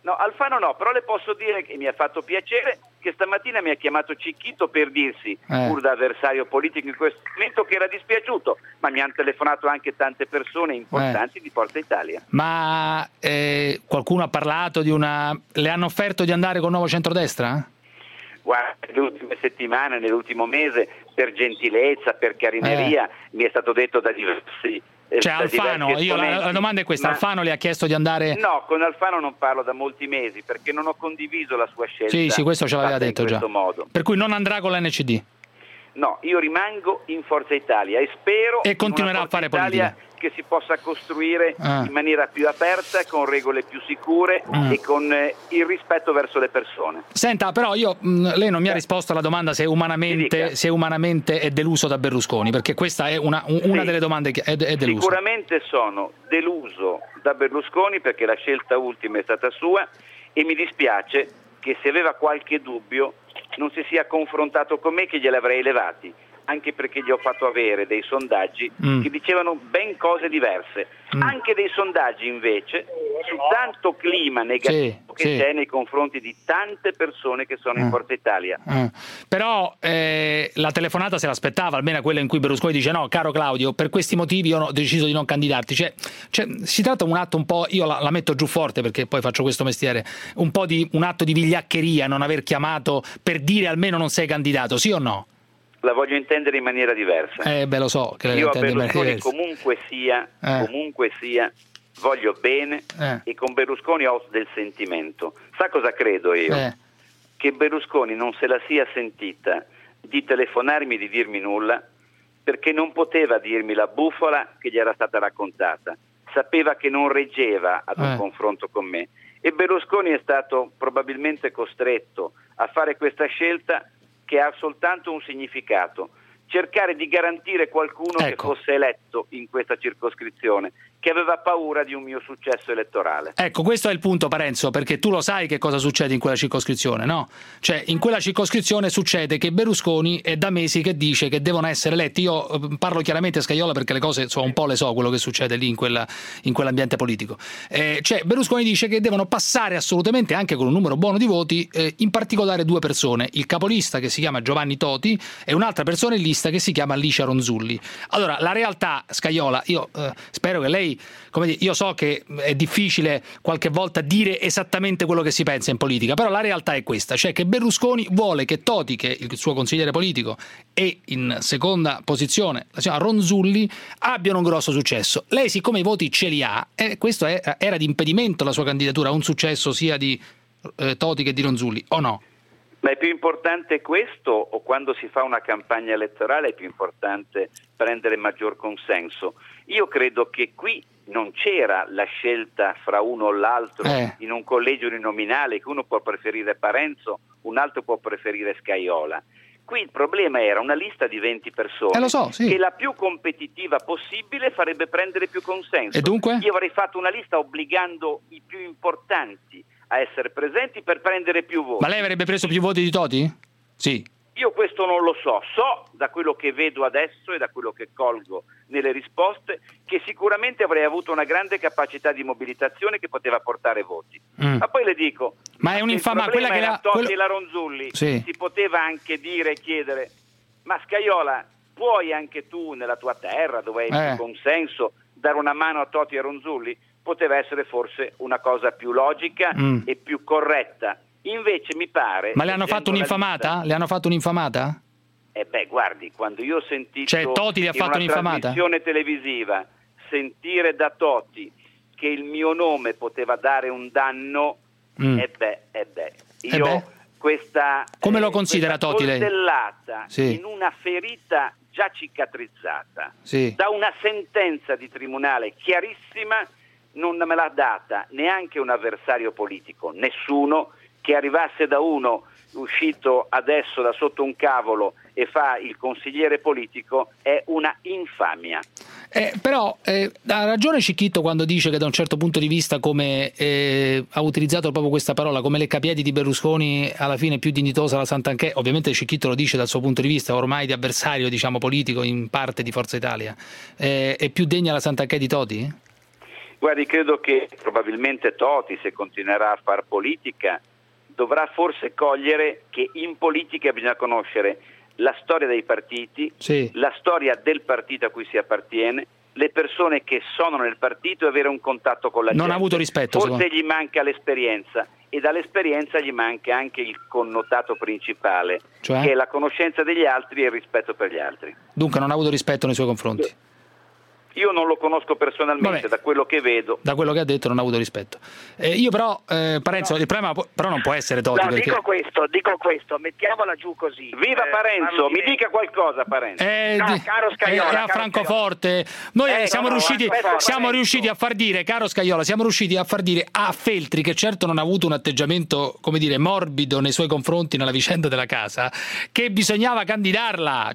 No, Alfano no, però le posso dire che mi ha fatto piacere che stamattina mi ha chiamato Cicchito per dirsi, pur da avversario politico in questo momento, che era dispiaciuto, ma mi hanno telefonato anche tante persone importanti di Forza Italia. Ma qualcuno ha parlato di le hanno offerto di andare con Nuovo Centrodestra? Guarda, nelle ultime settimane, nell'ultimo mese, per gentilezza, per carineria, mi è stato detto da diversi... Cioè Alfano, la domanda è questa, Alfano le ha chiesto di andare... No, con Alfano non parlo da molti mesi perché non ho condiviso la sua scelta. Sì, questo ce l'aveva detto già. Modo. Per cui non andrà con l'NCD? No, io rimango in Forza Italia e spero e continuerà a fare politica che si possa costruire in maniera più aperta, con regole più sicure e con il rispetto verso le persone. Senta, però lei non mi ha risposto alla domanda se umanamente è deluso da Berlusconi, perché questa è una delle domande che è deluso. Sicuramente sono deluso da Berlusconi perché la scelta ultima è stata sua e mi dispiace che se aveva qualche dubbio non si sia confrontato con me, che glieli avrei elevati, anche perché gli ho fatto avere dei sondaggi che dicevano ben cose diverse, anche dei sondaggi invece su tanto clima negativo che c'è nei confronti di tante persone che sono in Forza Italia. Però la telefonata se l'aspettava, almeno quella in cui Berlusconi dice: no, caro Claudio, per questi motivi io ho deciso di non candidarti. Cioè, si tratta di un atto un po', io la metto giù forte perché poi faccio questo mestiere, un po' di un atto di vigliaccheria non aver chiamato per dire almeno non sei candidato, sì o no? La voglio intendere in maniera diversa. Lo so che io a Berlusconi comunque sia voglio bene e con Berlusconi ho del sentimento. Sa cosa credo io? Che Berlusconi non se la sia sentita di telefonarmi, di dirmi nulla, perché non poteva dirmi la bufala che gli era stata raccontata. Sapeva che non reggeva ad un confronto con me e Berlusconi è stato probabilmente costretto a fare questa scelta che ha soltanto un significato: cercare di garantire qualcuno che fosse eletto in questa circoscrizione, che aveva paura di un mio successo elettorale. Ecco, questo è il punto, Parenzo, perché tu lo sai che cosa succede in quella circoscrizione, no? Cioè, in quella circoscrizione succede che Berlusconi è da mesi che dice che devono essere eletti. Io parlo chiaramente a Scajola perché le cose un po' le so, quello che succede lì in quell'ambiente politico. Cioè, Berlusconi dice che devono passare assolutamente, anche con un numero buono di voti, in particolare due persone, il capolista che si chiama Giovanni Toti e un'altra persona in lista che si chiama Alicia Ronzulli. Allora, la realtà, Scajola, io spero che lei, come dire, io so che è difficile qualche volta dire esattamente quello che si pensa in politica, però la realtà è questa, cioè che Berlusconi vuole che Toti, che è il suo consigliere politico, e in seconda posizione la signora Ronzulli abbiano un grosso successo. Lei, siccome i voti ce li ha, questo era di impedimento la sua candidatura a un successo sia di Toti che di Ronzulli, o no? Ma è più importante questo, o quando si fa una campagna elettorale è più importante prendere maggior consenso? Io credo che qui non c'era la scelta fra uno o l'altro in un collegio uninominale, che uno può preferire Parenzo, un altro può preferire Scajola. Qui il problema era una lista di 20 persone che la più competitiva possibile farebbe prendere più consenso. E dunque? Io avrei fatto una lista obbligando i più importanti a essere presenti per prendere più voti. Ma lei avrebbe preso più voti di Toti? Sì. Io questo non lo so da quello che vedo adesso e da quello che colgo nelle risposte, che sicuramente avrei avuto una grande capacità di mobilitazione che poteva portare voti. Ma poi le dico, ma è un'infama quella che la Toti e la Ronzulli, si poteva anche dire e chiedere: ma Scajola, puoi anche tu nella tua terra, dove hai più consenso, dare una mano a Toti e Ronzulli? Poteva essere forse una cosa più logica e più corretta. Invece mi pare... Ma le hanno fatto un'infamata? Le hanno fatto un'infamata? Guardi, quando io ho sentito, cioè, Toti le ha fatto un'infamata? In una trasmissione televisiva, sentire da Toti che il mio nome poteva dare un danno, io questa... Come lo considera Toti lei? Coltellata in una ferita già cicatrizzata da una sentenza di tribunale chiarissima, non me l'ha data neanche un avversario politico, nessuno. Che arrivasse da uno uscito adesso da sotto un cavolo e fa il consigliere politico è una infamia. Però ha ragione Cicchito quando dice che da un certo punto di vista, come ha utilizzato proprio questa parola, come leccapiedi di Berlusconi alla fine è più dignitosa la Santanchè. Ovviamente Cicchito lo dice dal suo punto di vista ormai di avversario, diciamo, politico in parte di Forza Italia. È più degna la Santanchè di Toti? Guardi, credo che probabilmente Toti, se continuerà a far politica, dovrà forse cogliere che in politica bisogna conoscere la storia dei partiti, la storia del partito a cui si appartiene, le persone che sono nel partito e avere un contatto con la gente. Non ha avuto rispetto. Forse gli manca l'esperienza, e dall'esperienza gli manca anche il connotato principale, cioè? Che è la conoscenza degli altri e il rispetto per gli altri. Dunque non ha avuto rispetto nei suoi confronti. Io non lo conosco personalmente, da quello che vedo. Da quello che ha detto non ha avuto rispetto. Io però, Parenzo, il problema però non può essere Toti. No, perché... dico questo, mettiamola giù così. Viva Parenzo, mi dica qualcosa Parenzo. Caro Scaiola. È a Francoforte. Noi siamo riusciti a far dire, caro Scaiola, siamo riusciti a far dire a Feltri, che certo non ha avuto un atteggiamento, come dire, morbido nei suoi confronti nella vicenda della casa, che bisognava candidarla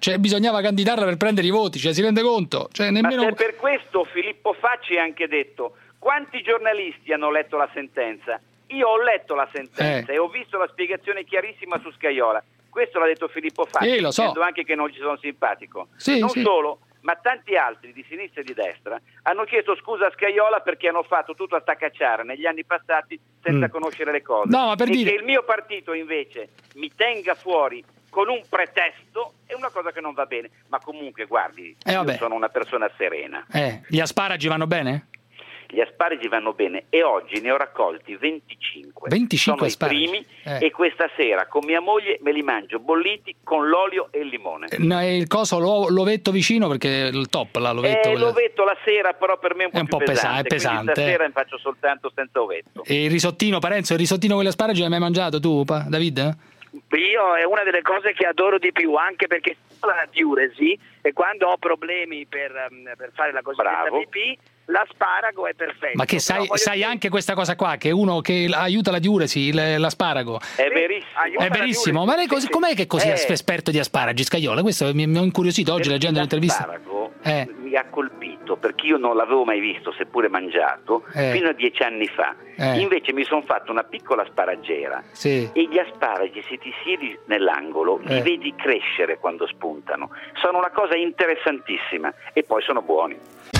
per prendere i voti, cioè si rende conto? Cioè, nemmeno... Ma per questo Filippo Facci ha anche detto: quanti giornalisti hanno letto la sentenza? Io ho letto la sentenza e ho visto la spiegazione chiarissima su Scaiola. Questo l'ha detto Filippo Facci, lo so. dicendo anche che non ci sono simpatico. Non solo, ma tanti altri di sinistra e di destra hanno chiesto scusa a Scaiola perché hanno fatto tutta sta cacciara negli anni passati senza conoscere le cose. No, ma per dire... che il mio partito invece mi tenga fuori con un pretesto è una cosa che non va bene, ma comunque guardi, io sono una persona serena. Gli asparagi vanno bene? Gli asparagi vanno bene e oggi ne ho raccolti 25. 25 sono asparagi. I primi e questa sera con mia moglie me li mangio bolliti con l'olio e il limone. Il coso l'ovetto vicino, perché il top l'ovetto la sera però per me è un po' più pesante. È pesante. Stasera ne faccio soltanto senza ovetto. E il risottino, Parenzo, il risottino con gli asparagi l'hai mai mangiato tu, David? Io è una delle cose che adoro di più, anche perché la diuresi e quando ho problemi per fare la cosiddetta pipì, l'asparago è perfetto. Ma che sai anche questa cosa qua, che uno che aiuta la diuresi, l'asparago. È verissimo. È verissimo. Ma lei com'è che è così esperto di asparagi, Scaiola? Questo mi ha incuriosito oggi leggendo l'intervista. L'asparago mi ha colpito perché io non l'avevo mai visto, seppure mangiato, fino a 10 anni fa. Invece mi sono fatto una piccola asparagera e gli asparagi, se ti siedi nell'angolo, li vedi crescere quando spuntano. Sono una cosa interessantissima e poi sono buoni.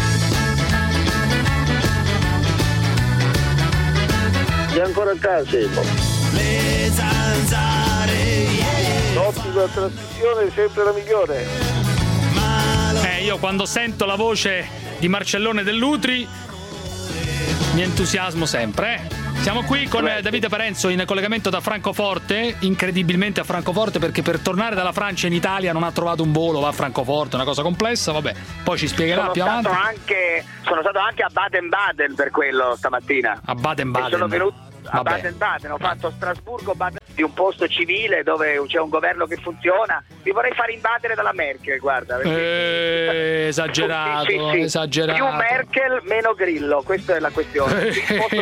E ancora a casa, le zanzare, l'ottima trasmissione è sempre la migliore. Io quando sento la voce di Marcellone Dell'Utri mi entusiasmo sempre. Siamo qui con Davide Parenzo in collegamento da Francoforte, incredibilmente a Francoforte, perché per tornare dalla Francia in Italia non ha trovato un volo, va a Francoforte, una cosa complessa, vabbè, poi ci spiegherà più avanti. Sono stato anche a Baden-Baden per quello stamattina. A Baden-Baden? Sono venuto a Baden-Baden, ho fatto Strasburgo, di un posto civile dove c'è un governo che funziona. Mi vorrei fare invadere dalla Merkel, guarda. Esagerato, esagerato. Più Merkel, meno Grillo, questa è la questione.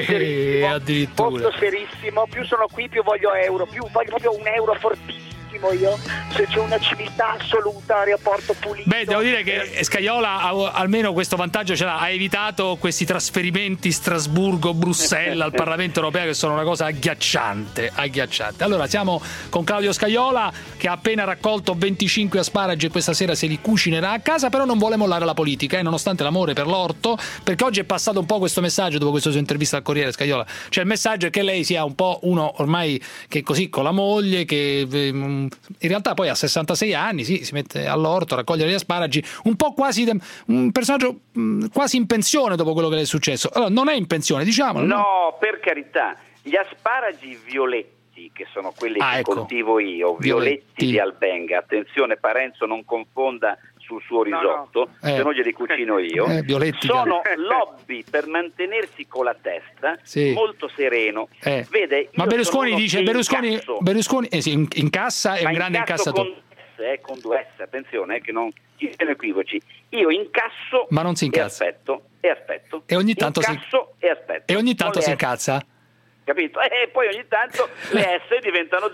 Posto serissimo, più sono qui, più voglio euro, più voglio proprio un euro fortissimo. Io, se c'è una civiltà assoluta, aeroporto pulito. Beh, devo dire che Scaiola almeno questo vantaggio ce l'ha, ha evitato questi trasferimenti Strasburgo-Bruxelles al Parlamento europeo, che sono una cosa agghiacciante. Allora siamo con Claudio Scaiola, che ha appena raccolto 25 asparagi e questa sera se li cucinerà a casa, però non vuole mollare la politica, nonostante l'amore per l'orto, perché oggi è passato un po' questo messaggio dopo questa sua intervista al Corriere, Scaiola. Cioè il messaggio è che lei sia un po' uno ormai che così con la moglie, che in realtà poi a 66 anni si mette all'orto a raccogliere gli asparagi, un po' quasi un personaggio quasi in pensione dopo quello che le è successo. Allora non è in pensione, diciamolo. No, per carità, gli asparagi violetti, che sono quelli che coltivo io, violetti di Albenga, attenzione Parenzo non confonda sul suo risotto, se no glieli cucino io, sono l'hobby per mantenersi con la testa molto sereno. Vede, ma Berlusconi dice Berlusconi incassa, è un grande incassatore. Con 2S, attenzione che non ci siano equivoci. Io incasso, ma non si incazza. E aspetto. E ogni tanto e aspetto. E ogni tanto si incazza. Capito? E poi ogni tanto le S diventano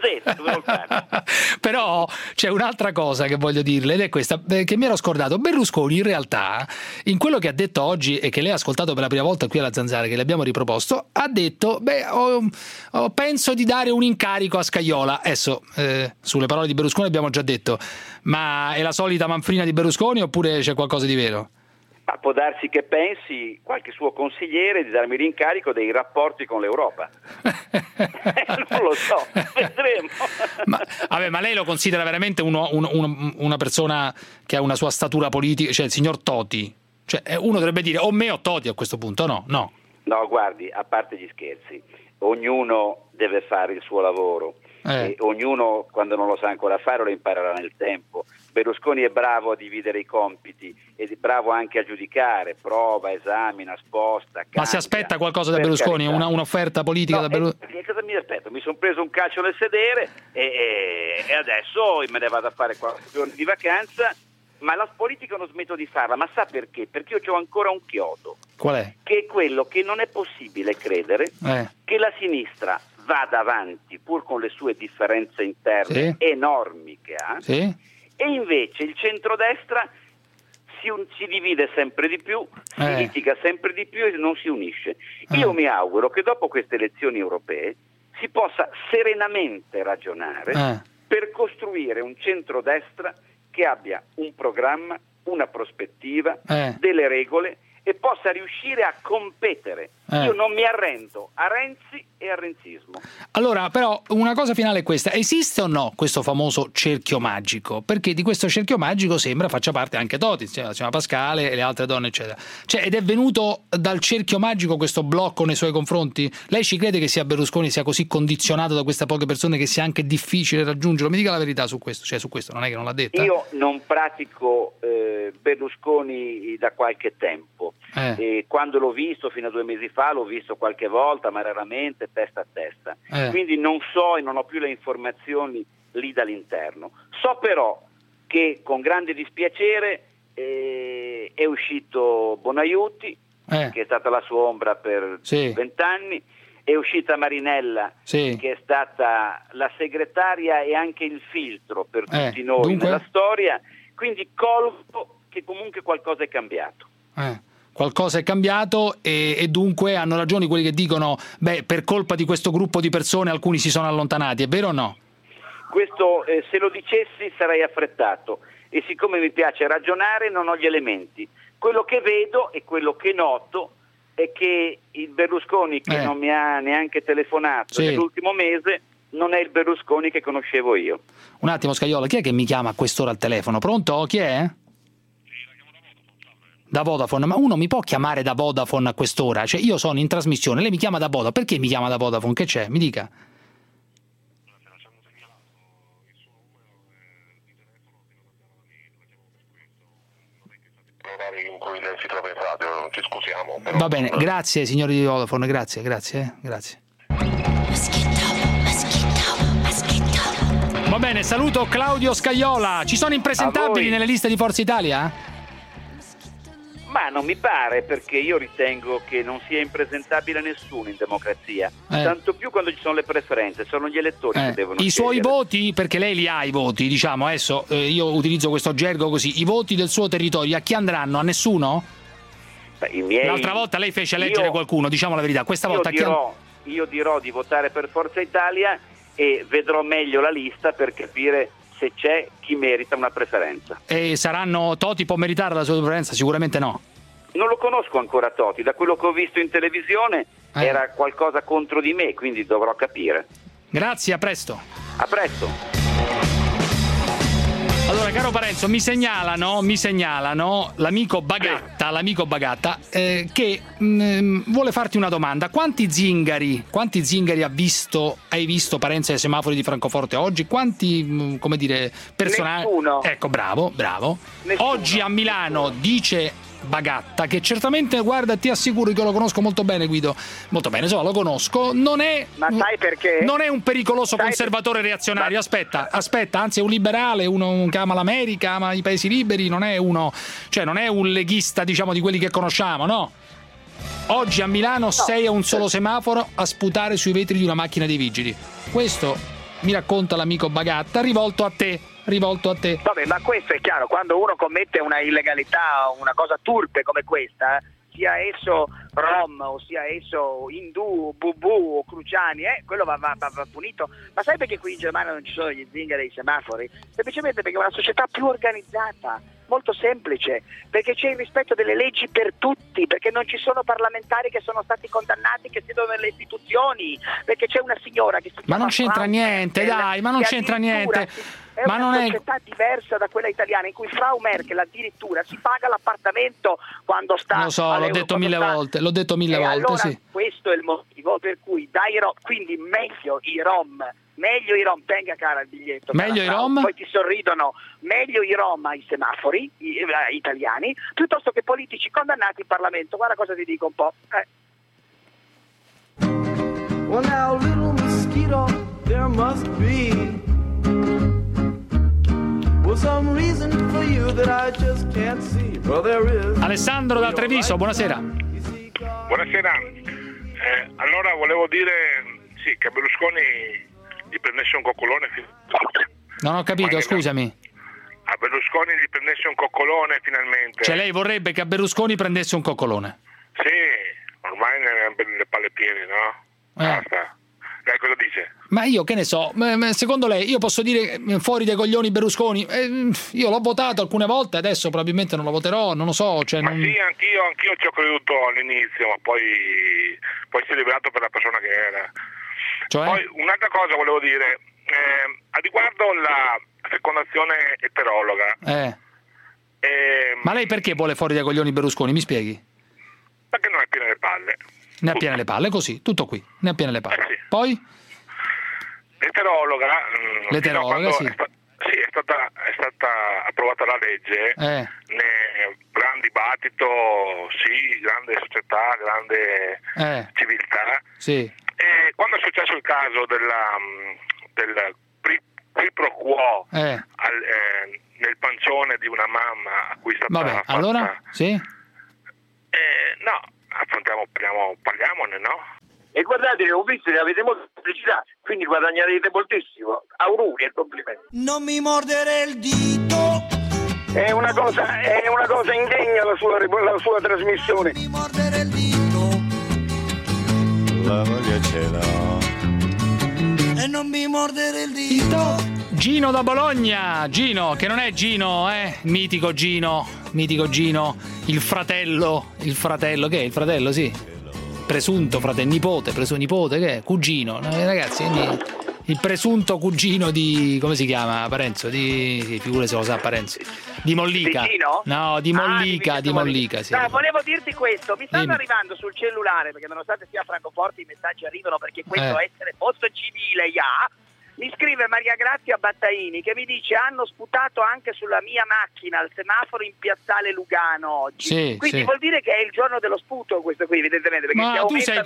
Z. Però c'è un'altra cosa che voglio dirle, ed è questa, che mi ero scordato. Berlusconi in realtà, in quello che ha detto oggi e che lei ha ascoltato per la prima volta qui alla Zanzara, che le abbiamo riproposto, ha detto penso di dare un incarico a Scaiola. Adesso sulle parole di Berlusconi abbiamo già detto, ma è la solita manfrina di Berlusconi oppure c'è qualcosa di vero? Ma può darsi che pensi qualche suo consigliere di darmi l'incarico dei rapporti con l'Europa. Non lo so, vedremo. Ma lei lo considera veramente una persona che ha una sua statura politica, cioè il signor Toti? Cioè, uno dovrebbe dire o me o Toti a questo punto, no? No, guardi, a parte gli scherzi, ognuno deve fare il suo lavoro. E ognuno, quando non lo sa ancora fare, lo imparerà nel tempo. Berlusconi è bravo a dividere i compiti ed è bravo anche a giudicare, prova, esamina, sposta, cambia. Ma si aspetta qualcosa da Berlusconi? Un'offerta politica da Berlusconi? Cosa mi aspetto? Mi sono preso un calcio nel sedere e adesso me ne vado a fare 4 giorni di vacanza, ma la politica non smetto di farla. Ma sa perché? Perché io ho ancora un chiodo. Qual è? Che è quello che non è possibile credere che la sinistra vada avanti pur con le sue differenze interne enormi che ha, e invece il centrodestra si divide sempre di più, si litiga sempre di più e non si unisce. Io mi auguro che dopo queste elezioni europee si possa serenamente ragionare per costruire un centrodestra che abbia un programma, una prospettiva, delle regole e possa riuscire a competere. Io non mi arrendo a Renzi e al renzismo. Allora, però, una cosa finale è questa: esiste o no questo famoso cerchio magico? Perché di questo cerchio magico sembra faccia parte anche Toti, cioè la signora Pascale e le altre donne, eccetera. Cioè, ed è venuto dal cerchio magico questo blocco nei suoi confronti? Lei ci crede che Berlusconi sia così condizionato da queste poche persone che sia anche difficile raggiungerlo? Mi dica la verità su questo, cioè su questo non è che non l'ha detta? Io non pratico Berlusconi da qualche tempo. E quando l'ho visto fino a 2 mesi fa l'ho visto qualche volta, ma raramente, testa a testa. Quindi non so e non ho più le informazioni lì dall'interno. So però che con grande dispiacere è uscito Bonaiuti, che è stata la sua ombra per 20 anni, è uscita Marinella, che è stata la segretaria e anche il filtro per tutti noi nella storia, quindi colgo che comunque qualcosa è cambiato. Qualcosa è cambiato e dunque hanno ragione quelli che dicono per colpa di questo gruppo di persone alcuni si sono allontanati, è vero o no? Questo se lo dicessi sarei affrettato e siccome mi piace ragionare non ho gli elementi. Quello che vedo e quello che noto è che il Berlusconi che non mi ha neanche telefonato nell'ultimo mese non è il Berlusconi che conoscevo io. Un attimo Scajola, chi è che mi chiama a quest'ora al telefono? Pronto? Chi è? Da Vodafone, ma uno mi può chiamare da Vodafone a quest'ora? Cioè io sono in trasmissione, lei mi chiama da Vodafone, perché mi chiama da Vodafone? Che c'è? Mi dica. In cui lei si trova in radio, ci scusiamo. Però... Va bene, grazie signori di Vodafone, grazie. Va bene, saluto Claudio Scajola. Ci sono impresentabili nelle liste di Forza Italia? Ma non mi pare, perché io ritengo che non sia impresentabile nessuno in democrazia, tanto più quando ci sono le preferenze, sono gli elettori che devono i scegliere. Suoi voti, perché lei li ha i voti, diciamo, adesso io utilizzo questo gergo così, i voti del suo territorio a chi andranno? A nessuno? L'altra volta lei fece eleggere qualcuno, diciamo la verità, questa volta io dirò di votare per Forza Italia e vedrò meglio la lista per capire se c'è chi merita una preferenza. E saranno Toti può meritare la sua preferenza? Sicuramente no. Non lo conosco ancora Toti, da quello che ho visto in televisione era qualcosa contro di me, quindi dovrò capire. Grazie, a presto. A presto. Allora, caro Parenzo, mi segnalano l'amico Bagatta che vuole farti una domanda. Quanti zingari hai visto Parenzo ai semafori di Francoforte oggi? Quanti, personaggi? Nessuno. Ecco, bravo. Nessuno. Oggi a Milano dice Bagatta, che certamente, guarda, ti assicuro che lo conosco molto bene, Guido, molto bene, lo conosco, non è, ma sai perché? Non è un pericoloso conservatore reazionario, aspetta, anzi è un liberale, uno che ama l'America, ama i paesi liberi, non è uno, cioè non è un leghista, diciamo, di quelli che conosciamo, no? Oggi a Milano sei a un solo semaforo a sputare sui vetri di una macchina dei vigili. Questo mi racconta l'amico Bagatta, rivolto a te. Vabbè, ma questo è chiaro, quando uno commette una illegalità, una cosa turpe come questa, sia esso rom o sia esso indù, bubu o cruciani, quello va punito. Ma sai perché qui in Germania non ci sono gli zingari e i semafori? Semplicemente perché è una società più organizzata, molto semplice, perché c'è il rispetto delle leggi per tutti, perché non ci sono parlamentari che sono stati condannati che siedono nelle istituzioni, perché c'è una signora che si chiama Ma non c'entra niente, dai, ma non c'entra niente. È una società diversa da quella italiana, in cui Frau Merkel addirittura si paga l'appartamento quando sta. Lo so, l'ho detto mille volte, allora, sì. Questo è il motivo per cui quindi meglio i Rom, tenga cara il biglietto. Meglio i Rom? Poi ti sorridono, meglio i Rom ai semafori italiani, piuttosto che politici condannati in Parlamento. Guarda cosa ti dico un po'. Well now, little mosquito, there must be some reason for you that I just can't see. Well, there is. Alessandro da Treviso, buonasera. Buonasera. Allora volevo dire che Berlusconi gli prendesse un coccolone. Non ho capito, scusami. A Berlusconi gli prendesse un coccolone finalmente. Cioè lei vorrebbe che a Berlusconi prendesse un coccolone? Sì, ormai ne ha le palle piene, no? Basta. Lei cosa dice? Ma io che ne so, secondo lei io posso dire fuori dai coglioni Berlusconi? Io l'ho votato alcune volte, adesso probabilmente non lo voterò, non lo so. Sì, anch'io ci ho creduto all'inizio, ma poi si è rivelato per la persona che era. Cioè? Poi un'altra cosa volevo dire, a riguardo la fecondazione eterologa. Ma lei perché vuole fuori dai coglioni Berlusconi? Mi spieghi? Perché non è piena le palle. Ne ha piene le palle, così, tutto qui, ne ha piene le palle. Sì. Poi? L'eterologa, sì. È stata approvata la legge, gran dibattito, sì, grande società, grande civiltà. Sì. E quando è successo il caso del qui pro quo nel pancione di una mamma a cui è stata fatta... allora? Sì? No, parliamone, no? E guardate, ho visto che avete molta pubblicità, quindi guadagnerete moltissimo. Auguri e complimenti. Non mi mordere il dito. È una cosa indegna la sua trasmissione. Non mi mordere il dito. La voglia ce l'ho. E non mi mordere il dito. Gino da Bologna, Gino, che non è Gino, mitico Gino, il fratello, che è il fratello, sì. Presunto fratello, nipote, che è? Cugino, ragazzi, il presunto cugino di, come si chiama, Parenzo? Figure se lo sa Parenzo. Di Mollica. Di Gino? No, di Mollica, sì. No, volevo dirti questo, mi stanno arrivando sul cellulare, perché nonostante sia a Francoforte i messaggi arrivano perché questo essere molto civile, mi scrive Maria Grazia Battaini che mi dice hanno sputato anche sulla mia macchina al semaforo in piazzale Lugano oggi. Sì, quindi vuol dire che è il giorno dello sputo questo qui, evidentemente. Ma tu sei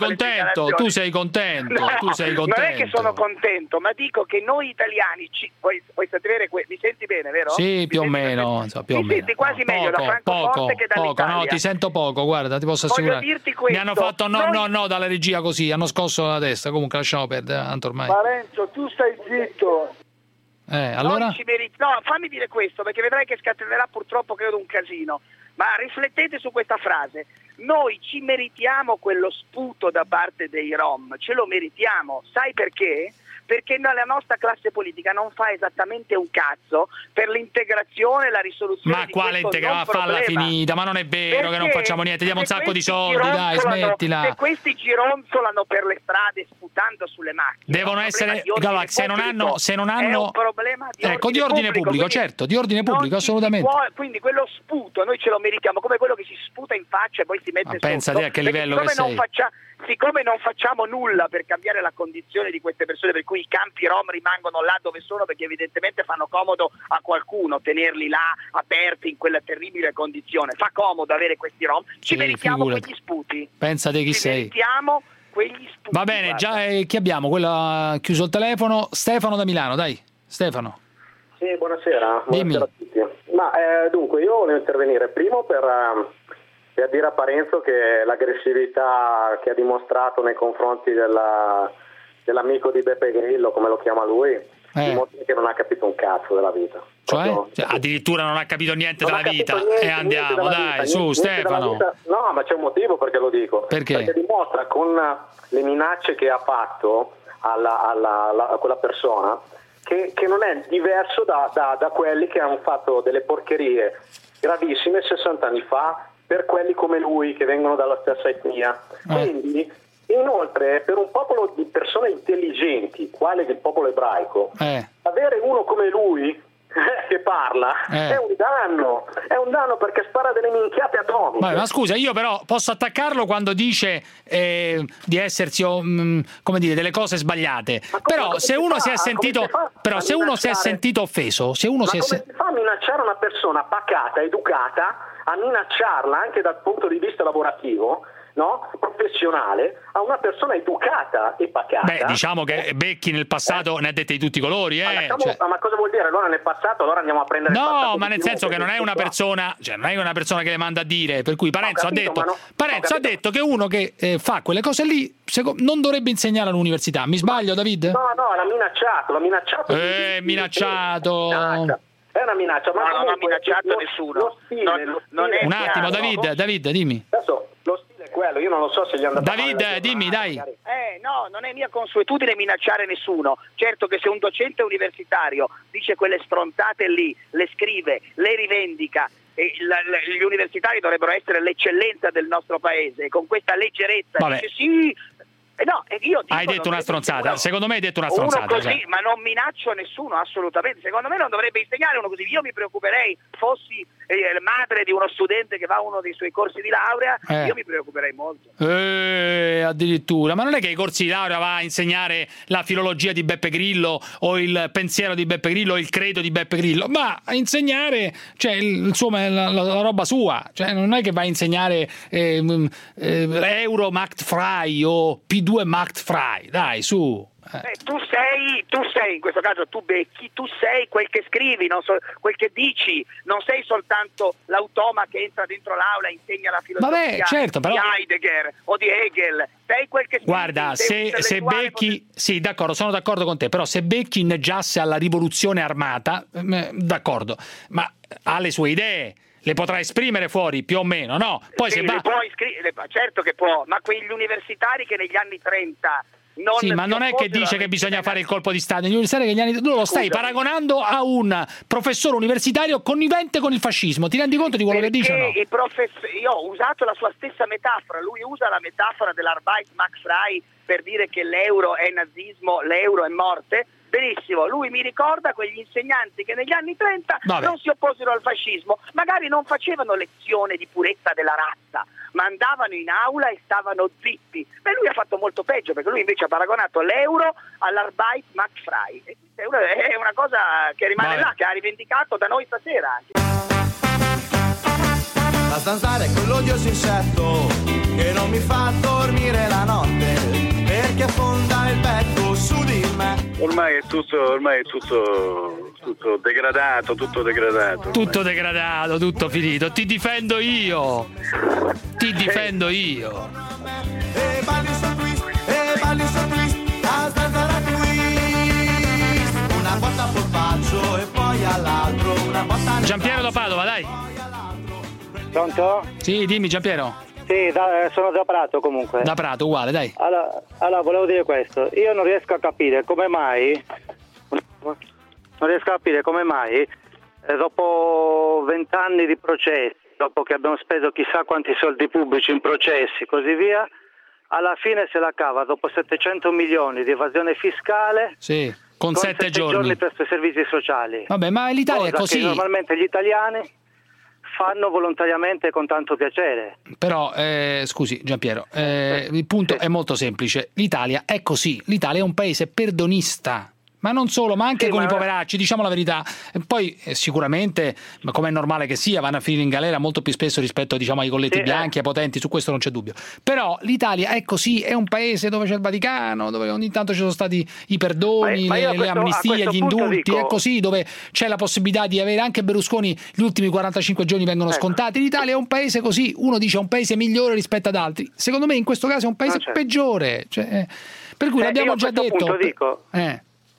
contento. Non è che sono contento, ma dico che noi italiani puoi sapere, mi senti bene, vero? Sì, più o meno. Mi senti quasi meglio da Francoforte che dall'Italia. No, ti sento poco, guarda, ti posso assicurare. Voglio dirti questo. Mi hanno fatto no dalla regia così, hanno scosso la testa, comunque lasciamo perdere, tanto ormai. Parenzo, tu stai zitto. Allora? No, fammi dire questo, perché vedrai che scatenerà purtroppo credo un casino, ma riflettete su questa frase. Noi ci meritiamo quello sputo da parte dei Rom, ce lo meritiamo, sai perché? Perché la nostra classe politica non fa esattamente un cazzo per l'integrazione e la risoluzione ma di quale questo integra? Falla finita, ma non è vero, perché che non facciamo niente, diamo un sacco di soldi, dai, smettila. Se questi gironzolano per le strade sputando sulle macchine, devono essere, se non hanno è un problema di ordine pubblico, certo, di ordine pubblico, assolutamente. Quindi quello sputo noi ce lo meritiamo, come quello che si sputa in faccia e poi si mette sotto. Pensate a che livello che sei. Siccome non facciamo nulla per cambiare la condizione di queste persone, per cui i campi rom rimangono là dove sono, perché evidentemente fanno comodo a qualcuno tenerli là aperti in quella terribile condizione, fa comodo avere questi rom, ci meritiamo quegli sputi. Pensate chi sei. Meritiamo quegli sputi. Va bene, già chi abbiamo? Quello ha chiuso il telefono, Stefano da Milano, dai, Stefano. Sì, buonasera. Dimmi. Buonasera a tutti. Ma dunque io volevo intervenire primo per dire a Parenzo che l'aggressività che ha dimostrato nei confronti dell'amico di Beppe Grillo, come lo chiama lui, dimostra che non ha capito un cazzo della vita. Cioè, addirittura non ha capito niente della vita. E andiamo, dai, su Stefano. No, ma c'è un motivo perché lo dico. Perché dimostra con le minacce che ha fatto a quella persona che non è diverso da quelli che hanno fatto delle porcherie gravissime 60 anni fa per quelli come lui che vengono dalla stessa etnia. Quindi inoltre per un popolo di persone intelligenti quale il popolo ebraico avere uno come lui che parla è un danno perché spara delle minchiate atomiche. Ma scusa, io però posso attaccarlo quando dice di essersi come dire delle cose sbagliate, però se uno si è sentito offeso, come si fa a minacciare una persona pacata, educata, a minacciarla anche dal punto di vista lavorativo, no? Professionale, a una persona educata e pacata? Beh, diciamo che Becchi nel passato ne ha dette di tutti i colori, ma cosa vuol dire? Allora nel passato andiamo a prendere no, ma nel senso che non è una persona, non è una persona che le manda a dire, per cui Parenzo ha detto che uno che fa quelle cose lì non dovrebbe insegnare all'università. Mi sbaglio, David? No, l'ha minacciato. Minacciato. È una minaccia, ma non ha minacciato nessuno. Un attimo, David, dimmi. Adesso lo stile è quello, io non lo so se gli è andato David, dimmi, dai. No, non è mia consuetudine minacciare nessuno. Certo che se un docente universitario dice quelle stronzate lì, le scrive, le rivendica, e gli universitari dovrebbero essere l'eccellenza del nostro paese, e con questa leggerezza dice sì. No, io dico, hai detto una stronzata, secondo me hai detto una stronzata. Uno così, ma non minaccio nessuno, assolutamente. Secondo me non dovrebbe insegnare uno così. Io mi preoccuperei, fossi madre di uno studente che va a uno dei suoi corsi di laurea, io mi preoccuperei molto. Addirittura, ma non è che i corsi di laurea va a insegnare la filologia di Beppe Grillo o il pensiero di Beppe Grillo o il credo di Beppe Grillo, ma a insegnare la roba sua, cioè non è che va a insegnare Euro Marktfrei o P2 Marktfrei, dai, su. Tu sei in questo caso, tu Becchi, tu sei quel che scrivi, quel che dici, non sei soltanto l'automa che entra dentro l'aula e insegna la filosofia però... di Heidegger o di Hegel, sei quel che scrivi. Guarda, se Becchi, sì, d'accordo, sono d'accordo con te, però se Becchi inneggiasse alla rivoluzione armata, d'accordo, ma ha le sue idee. Le potrà esprimere fuori più o meno, no? Poi sì, certo che può, ma quegli universitari che negli anni 30 ma non è che dice che bisogna fare il colpo di Stato. Tu lo stai paragonando a un professore universitario connivente con il fascismo. Ti rendi conto di quello che dice? No? Io ho usato la sua stessa metafora. Lui usa la metafora dell'Arbeitsmarktfrei per dire che l'euro è nazismo, l'euro è morte. Benissimo, lui mi ricorda quegli insegnanti che negli anni 30 non si opposero al fascismo, magari non facevano lezione di purezza della razza, ma andavano in aula e stavano zitti. Beh, lui ha fatto molto peggio, perché lui invece ha paragonato l'euro all'Arbeitsmarktfrei. È una cosa che rimane là, che ha rivendicato da noi stasera. La zanzara è quell'odioso insetto che non mi fa dormire la notte, perché affonda il petto su di me. Ormai è tutto degradato, tutto degradato. Tutto degradato, tutto finito. Ti difendo io. E balli sul twist, la zanzara twist. Una botta a polpaccio e poi all'altro, una botta. Giampiero da Padova, dai. Pronto? Sì, dimmi Giampiero. Sì, sono da Prato comunque. Da Prato, uguale, dai. Allora, volevo dire questo. Io non riesco a capire come mai dopo 20 anni di processi, dopo che abbiamo speso chissà quanti soldi pubblici in processi, così via, alla fine se la cava dopo 700 milioni di evasione fiscale. Sì, con 7 giorni per i servizi sociali. Vabbè, ma l'Italia è così. Che normalmente gli italiani fanno volontariamente con tanto piacere. Però, scusi Giampiero, il punto è molto semplice. L'Italia è così. L'Italia è un paese perdonista. Ma non solo, ma anche con i poveracci, diciamo la verità. Poi sicuramente, ma come è normale che sia, vanno a finire in galera molto più spesso rispetto, diciamo, ai colletti bianchi, ai potenti, su questo non c'è dubbio. Però l'Italia è così, è un paese dove c'è il Vaticano, dove ogni tanto ci sono stati i perdoni, le amnistie, gli indulti, è così, dove c'è la possibilità di avere anche Berlusconi, gli ultimi 45 giorni vengono scontati. L'Italia è un paese così, uno dice è un paese migliore rispetto ad altri. Secondo me in questo caso è un paese peggiore. Cioè, per cui l'abbiamo già detto.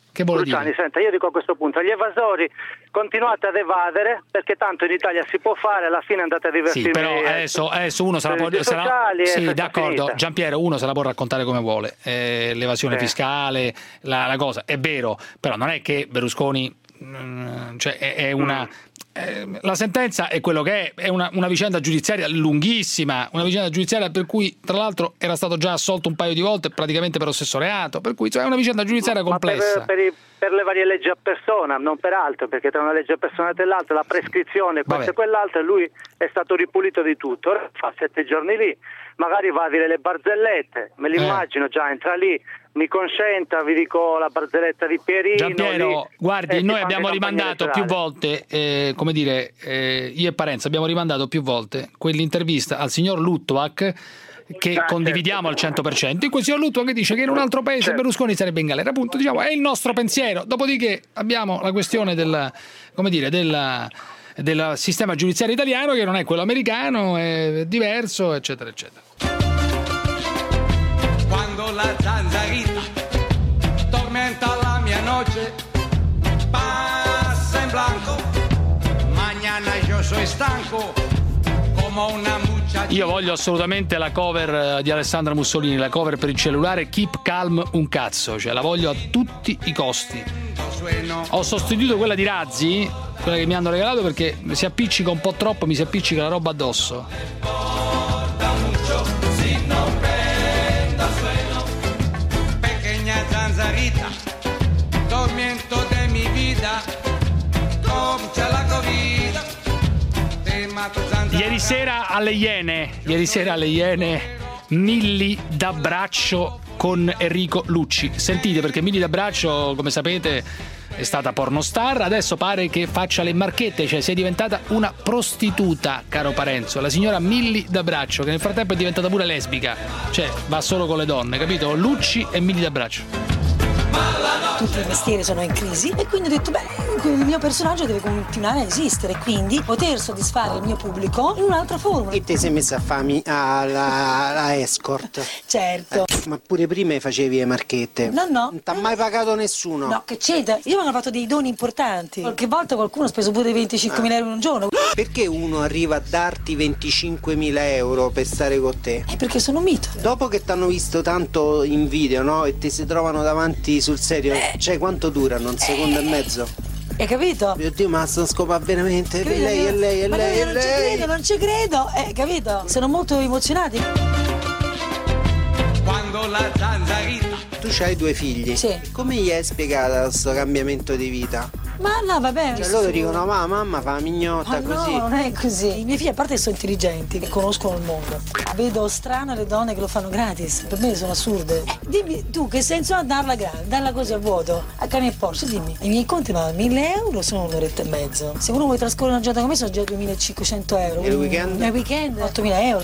Che vuole Cruciani, dire? senta, io dico a questo punto, agli evasori continuate ad evadere, perché tanto in Italia si può fare, alla fine andate a divertirvi. Sì, però adesso uno se la può... Sì, d'accordo, Giampiero, uno se la può raccontare come vuole, l'evasione fiscale, la cosa, è vero, però non è che Berlusconi, cioè è una... la sentenza è quello che è una vicenda giudiziaria lunghissima, una vicenda giudiziaria per cui tra l'altro era stato già assolto un paio di volte praticamente per lo stesso reato, per cui cioè, è una vicenda giudiziaria complessa. Per le varie leggi a persona, non per altro, perché tra una legge a persona e l'altra la prescrizione, questo e quell'altro, lui è stato ripulito di tutto. Ora fa 7 giorni lì, magari va a dire le barzellette, me l'immagino già, entra lì, mi consenta, vi dico la barzelletta di Pierino. Giampiero, guardi, noi abbiamo rimandato più volte, come dire, io e Parenzo abbiamo rimandato più volte quell'intervista al signor Luttwak, che condividiamo al 100%, in cui il signor Luttwak che dice che in un altro paese Berlusconi sarebbe in galera, appunto, diciamo, è il nostro pensiero. Dopodiché abbiamo la questione del sistema giudiziario italiano, che non è quello americano, è diverso, eccetera, eccetera. Quando la zanzarita tormenta la mia noche, passa in blanco, mañana yo soy stanco, como una muchacha. Io voglio assolutamente la cover di Alessandra Mussolini, la cover per il cellulare Keep Calm un cazzo, cioè la voglio a tutti i costi. Ho sostituito quella di Razzi, quella che mi hanno regalato, perché si appiccica un po' troppo, mi si appiccica la roba addosso. Zanzarita, tormento de mi vida, comincia la corrida, te mato Zanzarita. Ieri sera alle Iene, Milli d'abbraccio con Enrico Lucci. Sentite, perché Milli d'abbraccio, come sapete, è stata pornostar, adesso pare che faccia le marchette, cioè sia diventata una prostituta, caro Parenzo, la signora Milli d'abbraccio, che nel frattempo è diventata pure lesbica, cioè va solo con le donne, capito? Lucci e Milli d'abbraccio. Tutti i mestieri sono in crisi e quindi ho detto, il mio personaggio deve continuare a esistere, quindi poter soddisfare il mio pubblico in un'altra forma. E te sei messa a fare la escort? Certo. Ma pure prima facevi le marchette? No. Non t'ha mai pagato nessuno? No, che c'entra? Io mi hanno fatto dei doni importanti. Qualche volta qualcuno ha speso pure 25.000 euro in un giorno. Perché uno arriva a darti 25.000 euro per stare con te? Perché sono un mito. Dopo che t'hanno visto tanto in video, no? E ti si trovano davanti sul serio, cioè quanto durano? Un secondo e mezzo? Hai capito? Mio Dio, ma sto scopando veramente? Lei. Non ci credo, capito? Sono molto emozionati. Quando la zanzarita. Tu c'hai 2 figli. Sì. Come gli hai spiegato questo cambiamento di vita? Ma no, vabbè. Cioè loro dicono, ma mamma fa la mignotta, così. No, non è così. I miei figli, a parte che sono intelligenti, che conoscono il mondo. Vedo strano le donne che lo fanno gratis. Per me sono assurde. Dimmi tu, che senso ha darla gratis? Darla così a vuoto? A cane e Porsche, dimmi. I miei conti, ma 1.000 euro sono un'oretta e mezzo. Se uno vuole trascorrere una giornata con me sono già 2.500 euro. E il weekend? Il weekend 8.000 euro.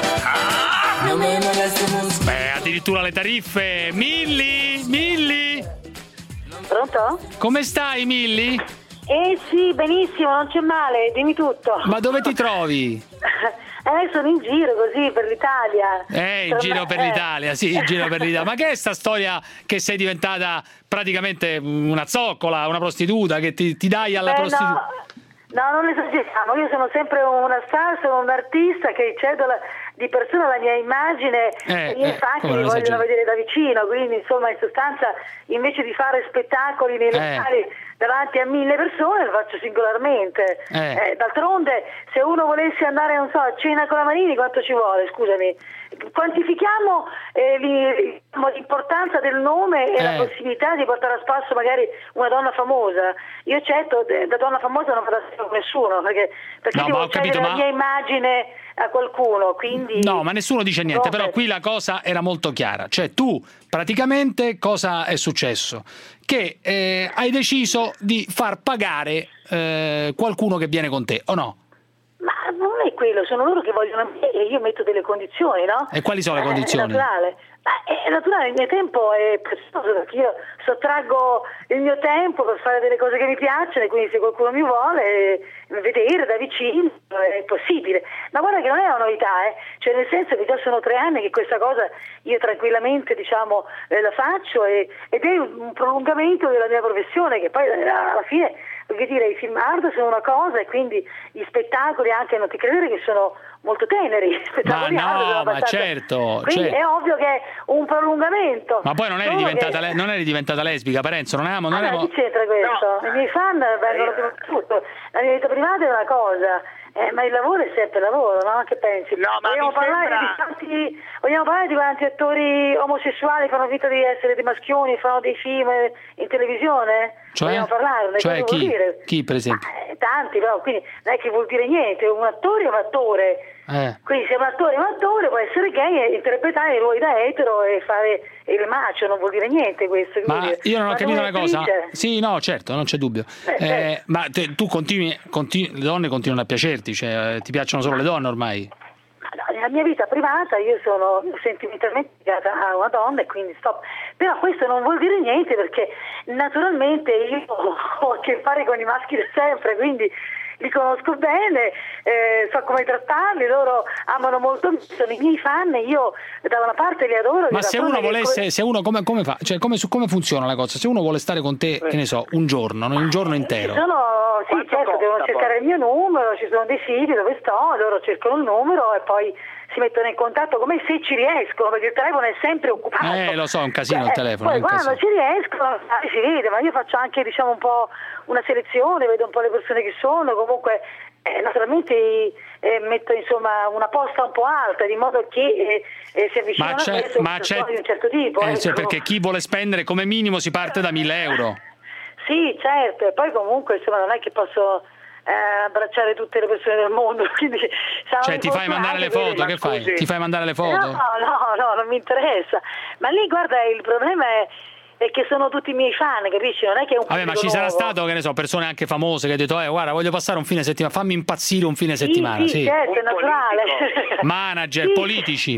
Addirittura le tariffe. Milli. Pronto? Come stai, Milli? Sì, benissimo, non c'è male, dimmi tutto. Ma dove ti trovi? Sono in giro così per l'Italia. In giro per l'Italia, sì, in giro per l'Italia. Ma che è sta storia che sei diventata praticamente una zoccola, una prostituta, che ti dai alla prostituta? No, non esageriamo, io sono sempre una star, sono un artista che cedo di persona la mia immagine e infatti mi vogliono vedere da vicino, quindi insomma in sostanza invece di fare spettacoli nei locali davanti a 1.000 persone lo faccio singolarmente. D'altronde se uno volesse andare, non so, a cena con la Marini, quanto ci vuole, scusami? Quantifichiamo l'importanza del nome e la possibilità di portare a spasso magari una donna famosa. Io certo da donna famosa non vado a stare con nessuno perché no, devo cedere la mia immagine a qualcuno, quindi no, ma nessuno dice niente. Però qui la cosa era molto chiara, cioè tu praticamente cosa è successo? Che hai deciso di far pagare qualcuno che viene con te, o no? Ma non è quello, sono loro che vogliono e io metto delle condizioni, no? E quali sono le condizioni? È naturale. È naturale, il mio tempo è prezioso perché io sottraggo il mio tempo per fare delle cose che mi piacciono, e quindi se qualcuno mi vuole vedere da vicino è possibile. Ma guarda che non è una novità, cioè nel senso che già sono 3 anni che questa cosa io tranquillamente la faccio, ed è un prolungamento della mia professione, che poi alla fine, voglio dire, i film hard sono una cosa, e quindi gli spettacoli anche, non ti credere che sono molto teneri. Ma no, ma certo. Quindi è ovvio che è un prolungamento. Ma poi non eri diventata lesbica, Parenzo, non avevamo... Che c'entra questo? No. I miei fan vengono prima di tutto. La mia vita privata è una cosa, ma il lavoro è sempre lavoro, no? Che pensi? No, ma vogliamo parlare di quanti attori omosessuali fanno finta di essere dei maschioni, fanno dei film in televisione? Vogliamo parlarne? Cioè chi per esempio? Tanti, però, quindi non è che vuol dire niente, un attore è un attore. Quindi se un attore può essere gay e interpretare i ruoli da etero e fare il macio, non vuol dire niente questo. Ma io non ho capito una cosa. Sì, no, certo, non c'è dubbio. Ma tu continui, le donne continuano a piacerti, cioè ti piacciono solo le donne ormai? Nella mia vita privata io sono sentimentalmente legata a una donna, e quindi stop. Però questo non vuol dire niente, perché naturalmente io ho a che fare con i maschi da sempre, quindi li conosco bene, so come trattarli, loro amano molto me, sono i miei fan, io da una parte li adoro. Ma se uno volesse, se uno come fa? Cioè come funziona la cosa? Se uno vuole stare con te, che ne so, un giorno intero. Sì, certo, devono cercare il mio numero, ci sono dei siti dove sto, loro cercano il numero e poi si mettono in contatto come se ci riescono, perché il telefono è sempre occupato. Lo so, è un casino il telefono. Poi quando ci riescono si vede, ma io faccio anche un po' una selezione, vedo un po' le persone che sono, comunque naturalmente metto una posta un po' alta, di modo che si avvicinano a questo di un certo tipo. Cioè, perché chi vuole spendere come minimo si parte da 1.000 euro. Sì, certo, e poi comunque non è che posso abbracciare tutte le persone del mondo, quindi cioè ti fai mandare le foto, che fai? Ti fai mandare le foto? No, non mi interessa, ma lì guarda, il problema è che sono tutti i miei fan, capisci? Non è che è un Vabbè, ma ci sarà stato, che ne so, persone anche famose che hanno detto guarda, voglio passare un fine settimana, fammi impazzire un fine settimana. Sì, certo, è naturale. Manager, politici.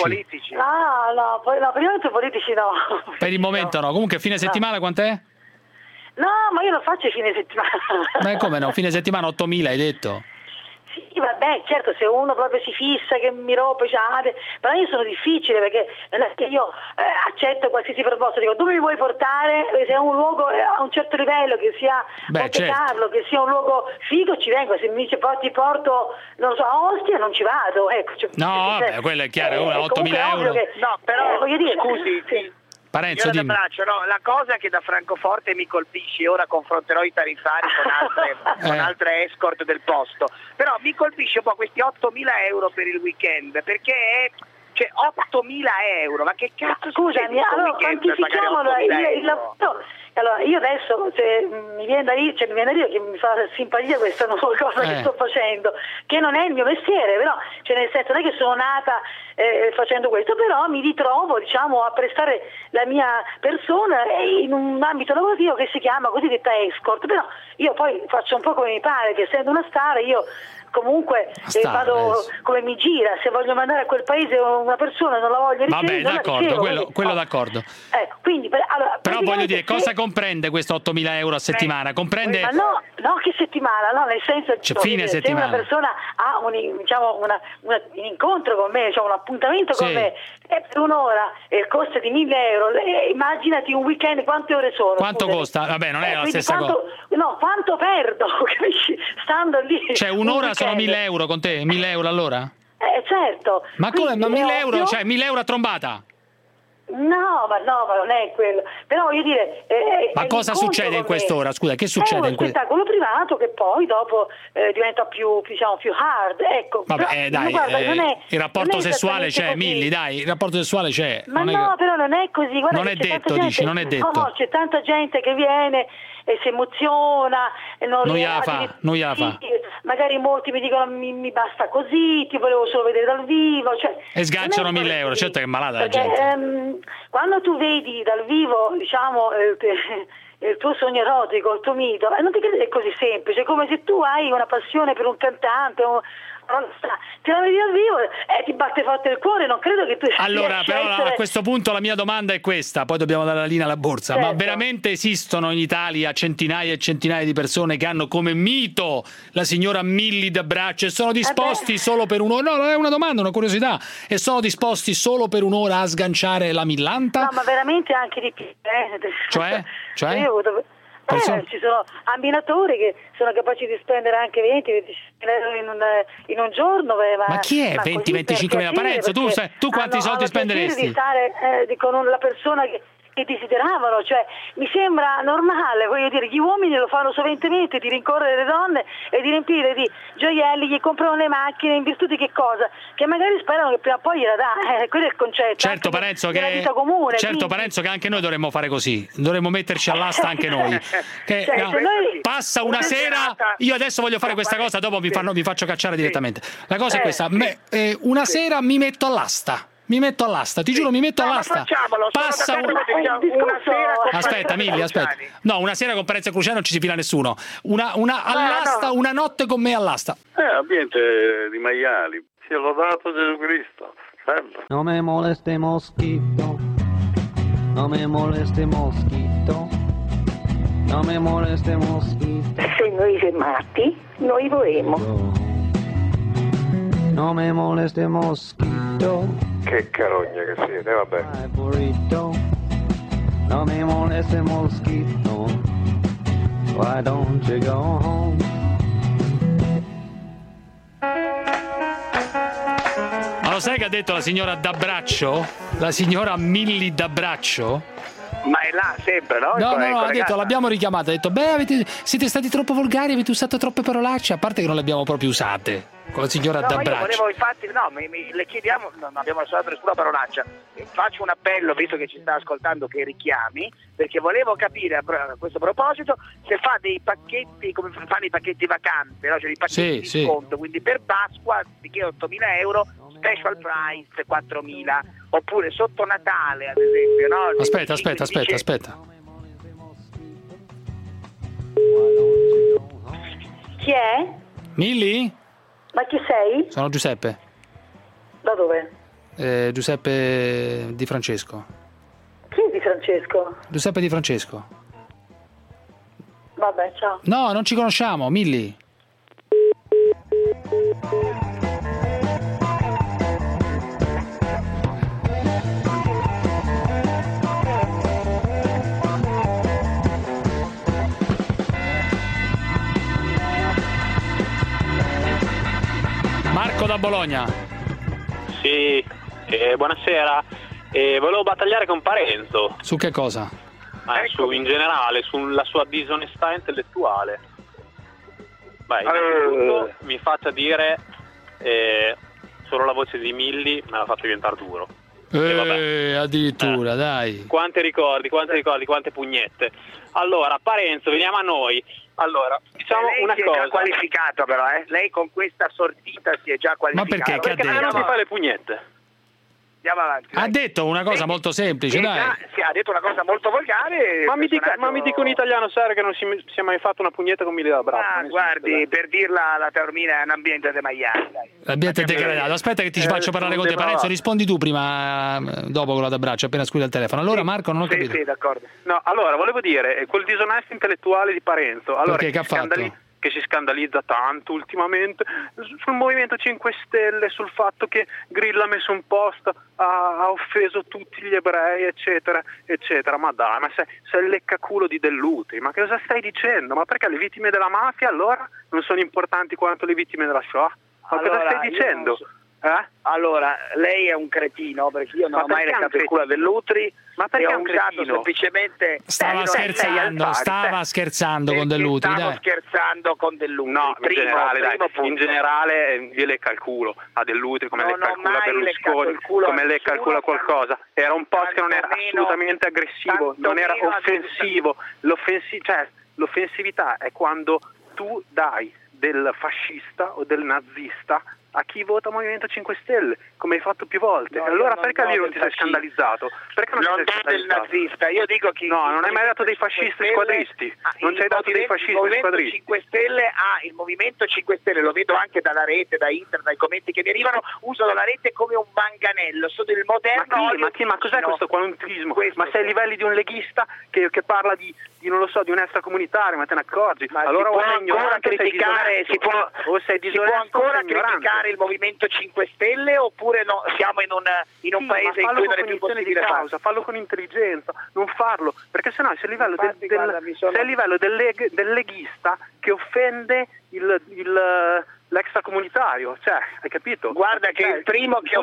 No, prima di tutto politici no. Per il momento no. Comunque fine settimana quant'è? No, ma io lo faccio fine settimana. Ma come no? Fine settimana 8.000 hai detto? Sì, vabbè, certo, se uno proprio si fissa che mi rompe, però io sono difficile, perché non è che io accetto qualsiasi proposta, dico dove mi vuoi portare, se è un luogo a un certo livello, che sia Monte Carlo, che sia un luogo figo, ci vengo, se mi dice poi ti porto, non so, a Ostia, non ci vado, ecco. Vabbè, quello è chiaro, 8.000 euro. No, però, voglio dire, scusi, sì. Parenzo, dimmi. La cosa che da Francoforte mi colpisce, ora confronterò i tariffari con altre escort del posto, però mi colpisce un po' questi 8.000 euro per il weekend, perché cioè 8.000 euro, ma che cazzo? Scusami, allora quantifichiamo il lavoro. Allora, io adesso mi viene da dire che mi fa simpatia questa nuova cosa che sto facendo, che non è il mio mestiere, però, cioè nel senso non è che sono nata facendo questo, però mi ritrovo, a prestare la mia persona in un ambito lavorativo che si chiama cosiddetta escort, però io poi faccio un po' come mi pare, che essendo una star io comunque vado come mi gira, se voglio mandare a quel paese una persona non la voglio ricevere. Vabbè, d'accordo, quello d'accordo. Quindi, però voglio dire, cosa comprende questo 8.000 euro a settimana? Comprende... Ma no, che settimana, no, nel senso che fine settimana. Se una persona ha un incontro con me, un appuntamento con me, per un'ora il costo di 1.000 euro, immaginati un weekend quante ore sono? Quanto costa? Vabbè, non è la stessa cosa. No, quanto perdo, capisci? Stando lì. Cioè un'ora sono 1.000 euro con te? 1.000 euro all'ora? Certo. Ma come? Ma 1.000 euro? Cioè 1.000 euro a trombata? No, ma non è quello. Però voglio dire... ma cosa succede in quest'ora? Scusa, che succede in questo? È uno spettacolo privato che poi dopo diventa più hard, ecco. Vabbè, dai, il rapporto sessuale c'è, Milli, dai, il rapporto sessuale c'è. Ma no, però non è così. Guarda, non è detto, dici, non è detto. No, c'è tanta gente che viene e si emoziona e non gliela fa. Magari molti mi dicono mi basta così, ti volevo solo vedere dal vivo, e sganciano 1.000 euro, certo che è malata la gente. Quando tu vedi dal vivo, il tuo sogno erotico, il tuo mito, non ti credi che è così semplice, è come se tu hai una passione per un cantante, ti la vedi dal vivo e ti batte forte il cuore, non credo che tu allora però a questo punto la mia domanda è questa, poi dobbiamo dare la linea alla borsa, certo. Ma veramente esistono in Italia centinaia e centinaia di persone che hanno come mito la signora Milly D'Abbraccio e sono disposti solo per un'ora, no, non è una domanda, una curiosità, e sono disposti solo per un'ora a sganciare la millanta? No, ma veramente anche di più, Cioè? Io ho avuto... ci sono abbinatori che sono capaci di spendere anche 20-25 euro in un giorno. Ma chi è 20-25 mila? Parenzo, tu quanti soldi spenderesti? Di stare con la persona che desideravano, cioè mi sembra normale, voglio dire, gli uomini lo fanno soventemente di rincorrere le donne e di riempire di gioielli, gli comprano le macchine in virtù di che cosa? Che magari sperano che prima o poi gliela dà, quello è il concetto. Certo, Parenzo, che vita comune, certo, Parenzo, che anche noi dovremmo fare così, dovremmo metterci all'asta anche noi. Che, noi passa una sera, io adesso voglio fare questa cosa, dopo vi faccio cacciare direttamente. La cosa è questa, una sera mi metto all'asta. Ti giuro, mi metto all'asta. Passa una sera. Aspetta, Milly, aspetta. No, una sera con Parenzo e Cruciani non ci si fila nessuno. All'asta, una notte con me all'asta. Ambiente di maiali. Sia lodato Gesù Cristo. Sempre. No me moleste mosquito. No me moleste mosquito. No me moleste mosquito. Se noi fermati, noi vorremmo. No me moleste mosquito. Che carogna che siete, vabbè. No me moleste mosquito. Why don't you go home? Ma lo sai che ha detto la signora D'Abbraccio? La signora Milly D'Abbraccio? Ma è là sempre, no? No, ha detto, l'abbiamo richiamata, ha detto, siete stati troppo volgari, avete usato troppe parolacce, a parte che non le abbiamo proprio usate. Con la signora D'Abbraccio. Io volevo infatti, le chiediamo, non abbiamo usato nessuna parolaccia, faccio un appello, visto che ci sta ascoltando, che richiami, perché volevo capire a questo proposito se fa dei pacchetti, come fanno i pacchetti vacanze, no? Cioè i pacchetti di sconto, quindi per Pasqua, anziché 8.000 euro, special price 4.000, oppure sotto Natale, ad esempio, no? Aspetta. Chi è? Milly? Ma chi sei? Sono Giuseppe. Da dove? Giuseppe Di Francesco. Chi è Di Francesco? Giuseppe Di Francesco. Vabbè, ciao. No, non ci conosciamo, Milly. Marco da Bologna. Sì, buonasera. Volevo battagliare con Parenzo. Su che cosa? In generale, sulla sua disonestà intellettuale. Innanzitutto mi faccia dire solo la voce di Milly me l'ha fatto diventare duro. Addirittura, dai. Quante ricordi, quante pugnette. Allora, Parenzo, veniamo a noi. Allora, diciamo una cosa. Lei si è già qualificato però, Lei con questa sortita si è già qualificato. Ma perché? Perché non si fa le pugnette? Andiamo avanti. Ha detto una cosa molto semplice, dai. Sì, ha detto una cosa molto volgare. Ma mi dica un italiano serio che non si è mai fatto una pugnetta con Milly D'Abbraccio. Guardi, per dirla la termina è un ambiente de maiali. L'ambiente degradato. Aspetta che ti faccio parlare con te, Parenzo, rispondi tu prima, dopo con la D'Abbraccio, appena squilla il telefono. Allora, Marco, non ho capito. Sì, d'accordo. No, allora, volevo dire, quel disonesto intellettuale di Parenzo. Allora, perché che ha fatto? Che si scandalizza tanto ultimamente sul Movimento 5 Stelle, sul fatto che Grillo ha messo un post, ha offeso tutti gli ebrei, eccetera, eccetera. Ma dai, ma sei il leccaculo di Dell'Utri, ma che cosa stai dicendo? Ma perché le vittime della mafia allora non sono importanti quanto le vittime della Shoah? Ma cosa stai dicendo? Allora, lei è un cretino, perché io non ho mai leccato il culo Dell'Utri. Ma perché ho usato semplicemente stava scherzando con Dell'Utri. Stavo scherzando con Dell'Utri. No, in generale io lecca il culo a Dell'Utri come lecca il culo a Berlusconi, come lecca il culo a qualcosa. Era un post che non era assolutamente aggressivo, non era offensivo. L'offensività è quando tu dai del fascista o del nazista a chi vota Movimento 5 Stelle, come hai fatto più volte. Allora perché lì non ti sei scandalizzato? Perché non ti sei scandalizzato? Del nazista, io dico che no, non hai mai dato dei fascisti squadristi. Non ci hai dato dei fascisti squadristi. Il Movimento 5 Stelle, lo vedo anche dalla rete, da internet, dai commenti che mi arrivano, usano la rete come un manganello, sono il moderno. Ma cos'è questo qualunquismo? Ma sei ai livelli di un leghista che parla di non lo so, di un extracomunitario, ma te ne accorgi? Ma allora si può ancora criticare, si può ancora criticare il Movimento 5 Stelle oppure no? Siamo in un paese in cui non è più possibile farlo. Fallo con intelligenza, non farlo, perché sennò sei a livello del leghista che offende l'extracomunitario, cioè, hai capito? Guarda che il primo che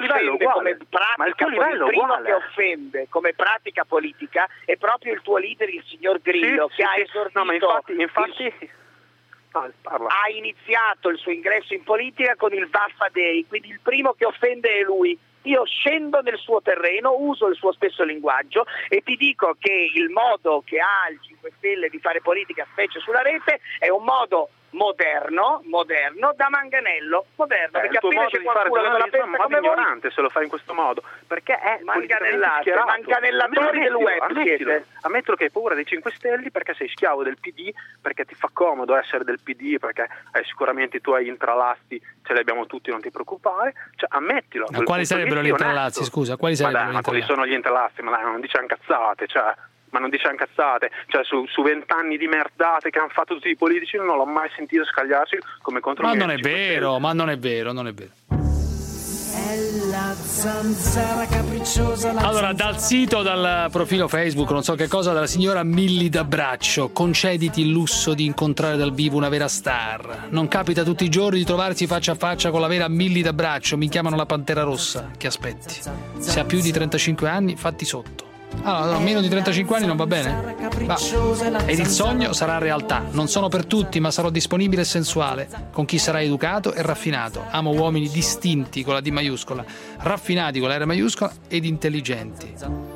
offende come pratica politica è proprio il tuo leader, il signor Grillo, che ha esordito. No, ma infatti ha iniziato il suo ingresso in politica con il Vaffa Day, quindi il primo che offende è lui. Io scendo nel suo terreno, uso il suo stesso linguaggio e ti dico che il modo che ha il 5 Stelle di fare politica, specie sulla rete, è un modo moderno da manganello, perché appena c'è qualcuno che la pensa come ignorante se lo fa in questo modo, perché è manganellatori del web siete. Ammetto che hai paura dei 5 Stelle perché sei schiavo del PD, perché ti fa comodo essere del PD, perché sicuramente i tuoi intralasti ce li abbiamo tutti, non ti preoccupare, cioè ammettilo. Ma quali sarebbero gli intralasti, scusa? Quali sarebbero ma quali sono gli intralasti? Ma dai, non dice incazzate, cioè su 20 anni di merdate che hanno fatto tutti i politici non l'ho mai sentito scagliarsi come contro me. Ma non è vero. È la zanzara capricciosa. Allora, dal sito, dal profilo Facebook, non so che cosa, della signora Milli d'Abbraccio: concediti il lusso di incontrare dal vivo una vera star. Non capita tutti i giorni di trovarsi faccia a faccia con la vera Milli d'Abbraccio. Mi chiamano la Pantera Rossa. Che aspetti? Se ha più di 35 anni, fatti sotto. Allora, meno di 35 anni non va bene? Va. Ed il sogno sarà realtà. Non sono per tutti, ma sarò disponibile e sensuale con chi sarà educato e raffinato. Amo uomini distinti con la D maiuscola, raffinati con la R maiuscola ed intelligenti.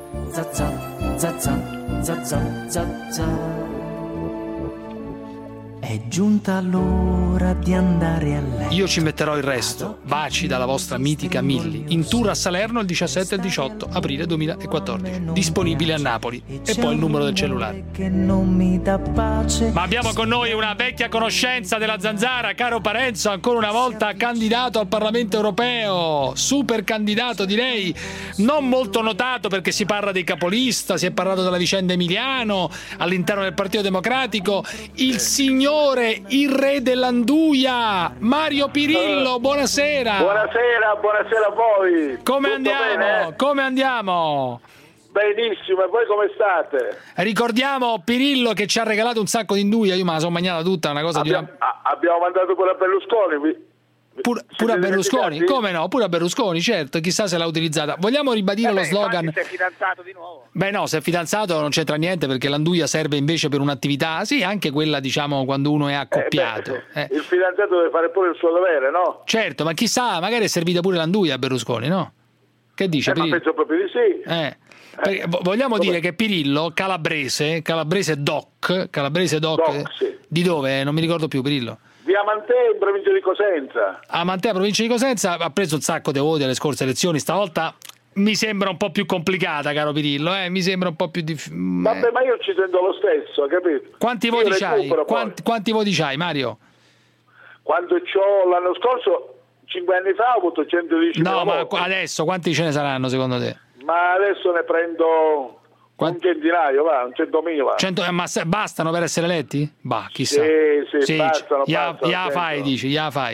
È giunta l'ora di andare a letto. Io ci metterò il resto. Baci dalla vostra mitica Milli. In tour a Salerno il 17 e il 18 aprile 2014. Disponibile a Napoli. E poi il numero del cellulare. Ma abbiamo con noi una vecchia conoscenza della Zanzara, caro Parenzo, ancora una volta candidato al Parlamento europeo. Super candidato, direi. Non molto notato perché si parla dei capolista, si è parlato della vicenda Emiliano all'interno del Partito Democratico. Il signor, il re dell'Anduia, Mario Pirillo, buonasera. Buonasera a voi. Come andiamo? Benissimo, e voi come state? Ricordiamo Pirillo che ci ha regalato un sacco di Induia, io me la sono mangiata tutta, una cosa abbiamo mandato pure a Berlusconi. Pure a Berlusconi, come no? Pure a Berlusconi, certo, chissà se l'ha utilizzata. Vogliamo ribadire lo slogan? Si è fidanzato di nuovo? Beh no, se è fidanzato non c'entra niente, perché l'Anduia serve invece per un'attività, sì, anche quella, diciamo, quando uno è accoppiato. Il fidanzato deve fare pure il suo dovere, no? Certo, ma chissà, magari è servita pure l'Anduia a Berlusconi, no? Che dice Pirillo? Ma penso proprio di sì. Vogliamo dire che Pirillo, calabrese doc, sì. Di dove? Non mi ricordo più, Pirillo. Di Amantea, in provincia di Cosenza. Amantea, provincia di Cosenza, ha preso un sacco di voti alle scorse elezioni. Stavolta mi sembra un po' più complicata, caro Pirillo, mi sembra un po' più difficile. Vabbè, ma io ci sento lo stesso, capito? Quanti voti c'hai? Quanti voti c'hai, Mario? Quando c'ho l'anno scorso, 5 anni fa, ho avuto 110 No, ma voti. adesso quanti ce ne saranno secondo te? Ma adesso ne prendo un centinaio, un 100.000. Ma bastano per essere eletti? Bah, chissà. Sì, bastano. Ya fai, dici.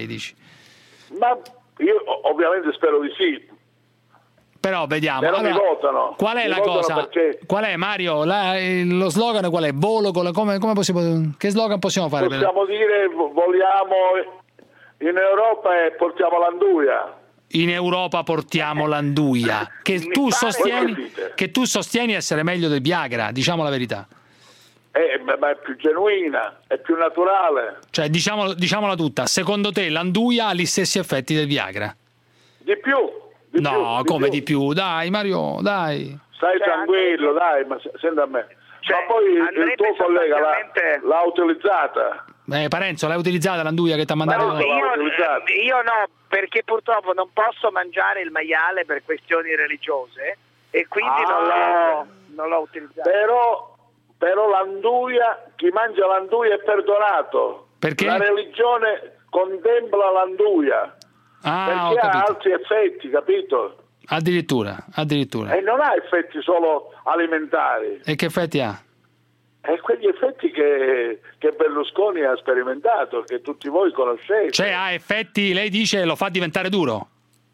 Ma io ovviamente spero di sì. Però vediamo. Però mi votano. Qual è la cosa? Perché... Qual è, Mario? Lo slogan qual è? Volo con la... come possiamo... Che slogan possiamo fare? Possiamo dire voliamo in Europa e portiamo l'Anduia. In Europa portiamo l'Anduia, che tu sostieni essere meglio del Viagra, diciamo la verità. Ma è più genuina, è più naturale. Cioè, diciamola tutta, secondo te l'Anduia ha gli stessi effetti del Viagra? Di più. Di più? Dai, Mario, dai. Stai tranquillo, dai, ma senta a me. Ma poi il tuo collega l'ha utilizzata. Parenzo, l'hai utilizzata l'anduia che ti ha mandato? Io no, perché purtroppo non posso mangiare il maiale per questioni religiose e quindi non l'ho utilizzato. Però l'anduia, chi mangia l'anduia è perdonato. Perché? La religione contempla l'anduia. Perché ha altri effetti, capito? Addirittura. E non ha effetti solo alimentari. E che effetti ha? E quegli effetti che Berlusconi ha sperimentato, che tutti voi conoscete. Cioè ha effetti, lei dice, lo fa diventare duro?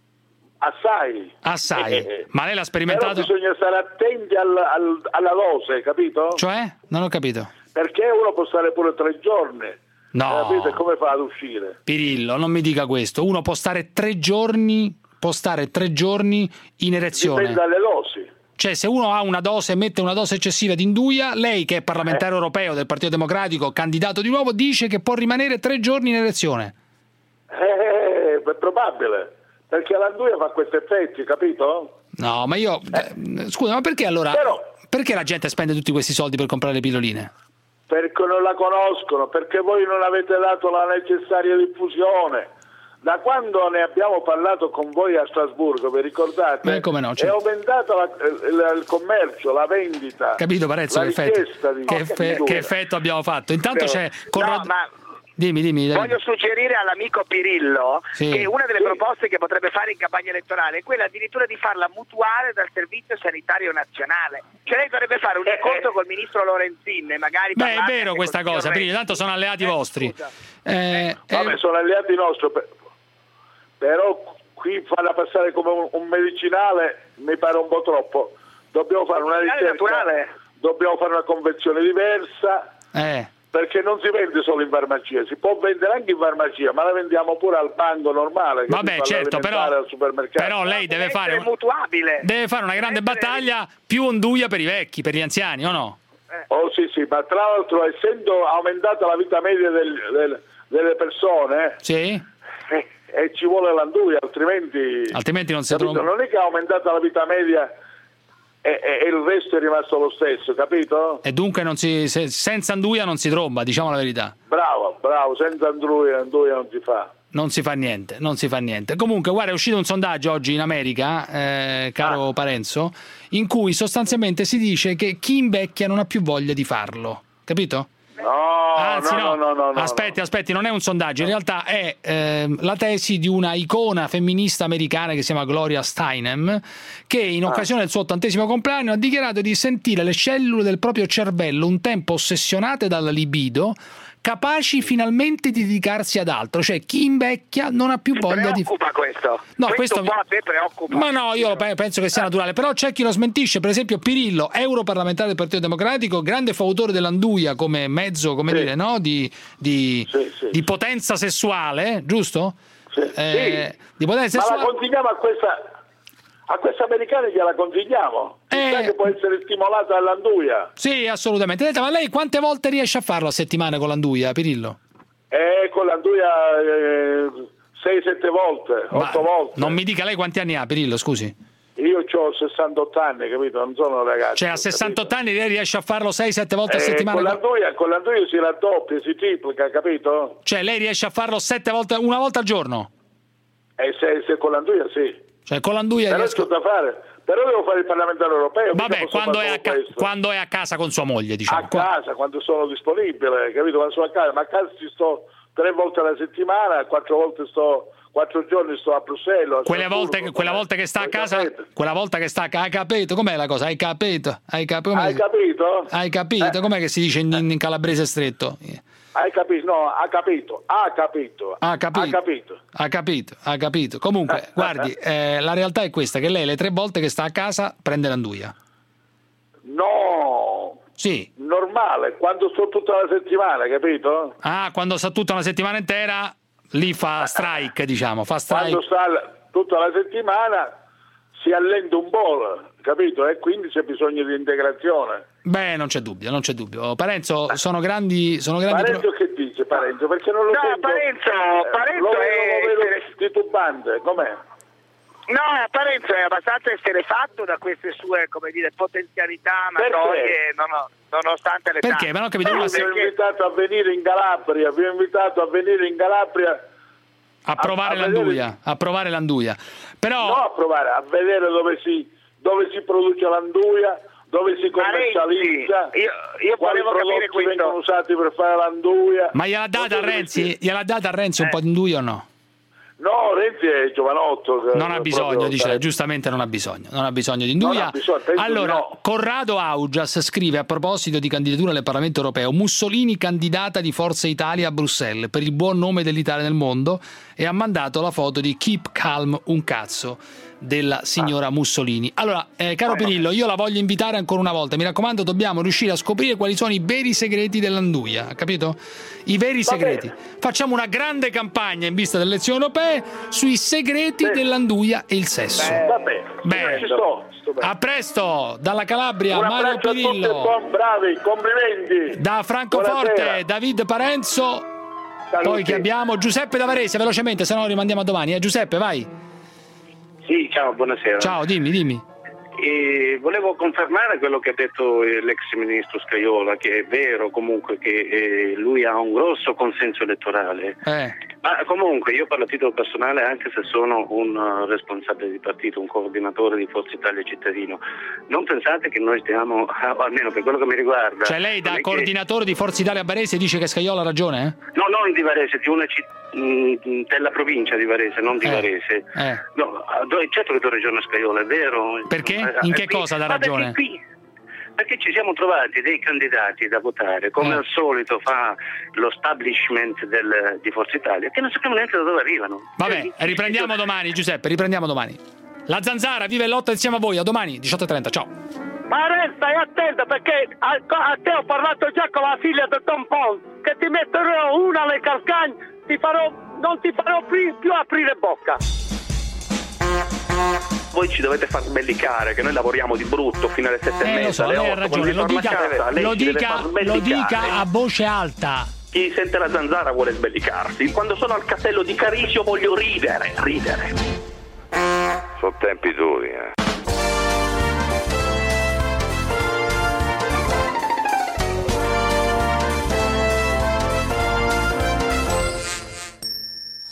Assai. Ma lei l'ha sperimentato? Però bisogna stare attenti alla dose, capito? Cioè? Non ho capito. Perché uno può stare pure 3 giorni. No. Capito? E come fa ad uscire? Pirillo, non mi dica questo. Uno può stare 3 giorni in erezione. Dipende dalle dosi. Cioè, se uno ha una dose, mette una dose eccessiva di induia, lei che è parlamentare europeo del Partito Democratico, candidato di nuovo, dice che può rimanere 3 giorni in erezione. È probabile, perché l'anduia fa questi effetti, capito? No, ma io... scusa, ma perché allora... Perché la gente spende tutti questi soldi per comprare le pilloline? Perché non la conoscono, perché voi non avete dato la necessaria diffusione. Da quando ne abbiamo parlato con voi a Strasburgo, vi ricordate? Come no, è aumentato il commercio, la vendita. Capito, Parenzo, che effetto abbiamo fatto? Intanto c'è... Dimmi. Voglio suggerire all'amico Pirillo che una delle proposte che potrebbe fare in campagna elettorale è quella addirittura di farla mutuare dal Servizio Sanitario Nazionale. Cioè lei dovrebbe fare un incontro col ministro Lorenzin e magari... Beh, è vero questa cosa, Pirillo, tanto sono alleati vostri. Vabbè, sono alleati nostri, però qui farla passare come un medicinale mi pare un po' troppo. Dobbiamo fare una ricerca naturale. Dobbiamo fare una convenzione diversa. Perché non si vende solo in farmacia, si può vendere anche in farmacia, ma la vendiamo pure al banco normale. Vabbè, certo, al supermercato. Però lei deve fare una grande battaglia più onduia per i vecchi, per gli anziani, o no? Sì, ma tra l'altro, essendo aumentata la vita media delle persone, e ci vuole l'anduia, altrimenti non si tromba. Non è che è aumentata la vita media e il resto è rimasto lo stesso, capito? E dunque senza anduia non si tromba, diciamo la verità. Bravo, senza anduia non si fa. Non si fa niente. Comunque, guarda, è uscito un sondaggio oggi in America, caro Parenzo, in cui sostanzialmente si dice che chi invecchia non ha più voglia di farlo, capito? No. Aspetti, non è un sondaggio, in realtà è la tesi di una icona femminista americana che si chiama Gloria Steinem, che in occasione del suo 80° compleanno ha dichiarato di sentire le cellule del proprio cervello un tempo ossessionate dalla libido, capaci finalmente di dedicarsi ad altro. Cioè chi invecchia non ha più voglia di... questo? No, questo un po' a te preoccupa. Ma no, io penso che sia naturale. Però c'è chi lo smentisce. Per esempio Pirillo, europarlamentare del Partito Democratico, grande fautore dell'anduia come mezzo, dire, no? Di potenza sessuale, giusto? Di potenza sessuale. Ma la consigliamo a questi americani, gliela consigliamo. Che può essere stimolata dall'anduia. Sì, assolutamente. Ma lei quante volte riesce a farlo a settimana con l'anduia, Pirillo? Con l'anduia 6-7 volte, 8 volte. Non mi dica lei quanti anni ha, Pirillo, scusi? Io ho 68 anni, capito? Non sono ragazzo. Cioè a 68 anni lei riesce a farlo 6-7 volte a settimana? Con l'anduia si raddoppia, si triplica, capito? Cioè lei riesce a farlo 7 volte, una volta al giorno? Se con l'anduia sì. Cioè con l'anduia riesco da fare. Però devo fare il parlamentare europeo. Vabbè, quando è a casa con sua moglie, diciamo. A casa, quando sono disponibile, capito? Quando sono a casa, ma a casa ci sto 3 volte alla settimana, 4 giorni sto a Bruxelles. Quella volta che sta a casa, hai capito? Com'è la cosa? Hai capito? Hai capito? Hai capito? Com'è che si dice in calabrese stretto? Hai capito? No, ha capito. Comunque, guardi, la realtà è questa, che lei le 3 volte che sta a casa prende l'anduia. No. Sì. Normale, quando sto tutta la settimana, capito? Quando sta tutta una settimana intera, lì fa strike, diciamo, Quando sta tutta la settimana si allenta un po', capito? E quindi c'è bisogno di integrazione. Beh, non c'è dubbio. Parenzo, sono grandi Parenzo che dice Parenzo? Perché non lo sento. Parenzo è titubante, com'è? No, Parenzo è abbastanza esterefatto da queste sue, potenzialità amatorie. nonostante l'età. Perché? Ma non capito. Vi ho invitato a venire in Calabria, a provare l'anduia, a provare l'anduia. Però no, a provare, a vedere dove si produce l'anduia, dove si commercializza, io quali prodotti vengono usati per fare l'anduia. Ma gliel'ha data a Renzi un po' di anduia o no? No, Renzi è giovanotto. Non ha bisogno, dice, giustamente non ha bisogno di induia. Allora, no. Corrado Augias scrive a proposito di candidatura nel Parlamento europeo: Mussolini candidata di Forza Italia a Bruxelles per il buon nome dell'Italia nel mondo, e ha mandato la foto di Keep Calm un cazzo della signora Mussolini. Allora, caro Pirillo, io la voglio invitare ancora una volta, mi raccomando, dobbiamo riuscire a scoprire quali sono i veri segreti dell'anduia, capito? I veri segreti. Facciamo una grande campagna in vista delle elezioni europee sui segreti dell'anduia e il sesso. Bene. Ci sto. A presto dalla Calabria, Un Mario Pirillo. Bravi, complimenti. Da Francoforte, Buonasera. David Parenzo. Saluti. Poi che abbiamo Giuseppe da Varese, velocemente, se no rimandiamo a domani. Giuseppe, vai. Sì, ciao, buonasera. Ciao, dimmi. Volevo confermare quello che ha detto l'ex ministro Scajola, che è vero comunque che lui ha un grosso consenso elettorale. Ma comunque io parlo a titolo personale, anche se sono un responsabile di partito, un coordinatore di Forza Italia cittadino, non pensate che noi stiamo, almeno per quello che mi riguarda... Cioè lei da coordinatore di Forza Italia a Varese dice che Scajola ha ragione? No, non di Varese, di una della provincia di Varese, non di Varese. No, certo che do ragione a Scajola, è vero. Perché? In che cosa dà ragione? Perché ci siamo trovati dei candidati da votare, come al solito fa lo establishment di Forza Italia, che non sappiamo neanche da dove arrivano. Vabbè, riprendiamo domani, Giuseppe, La Zanzara vive e lotta insieme a voi, a domani 18:30, ciao. Ma stai attento, perché a te ho parlato già con la figlia del Tom Pons, che ti metterò una alle calcagne, non ti farò più aprire bocca. Voi ci dovete far sbellicare, che noi lavoriamo di brutto fino alle 7:30. Lo so, lei ha ragione, lo dica a voce alta. Chi sente la Zanzara vuole sbellicarsi. Quando sono al castello di Carisio voglio ridere. Sono tempi duri,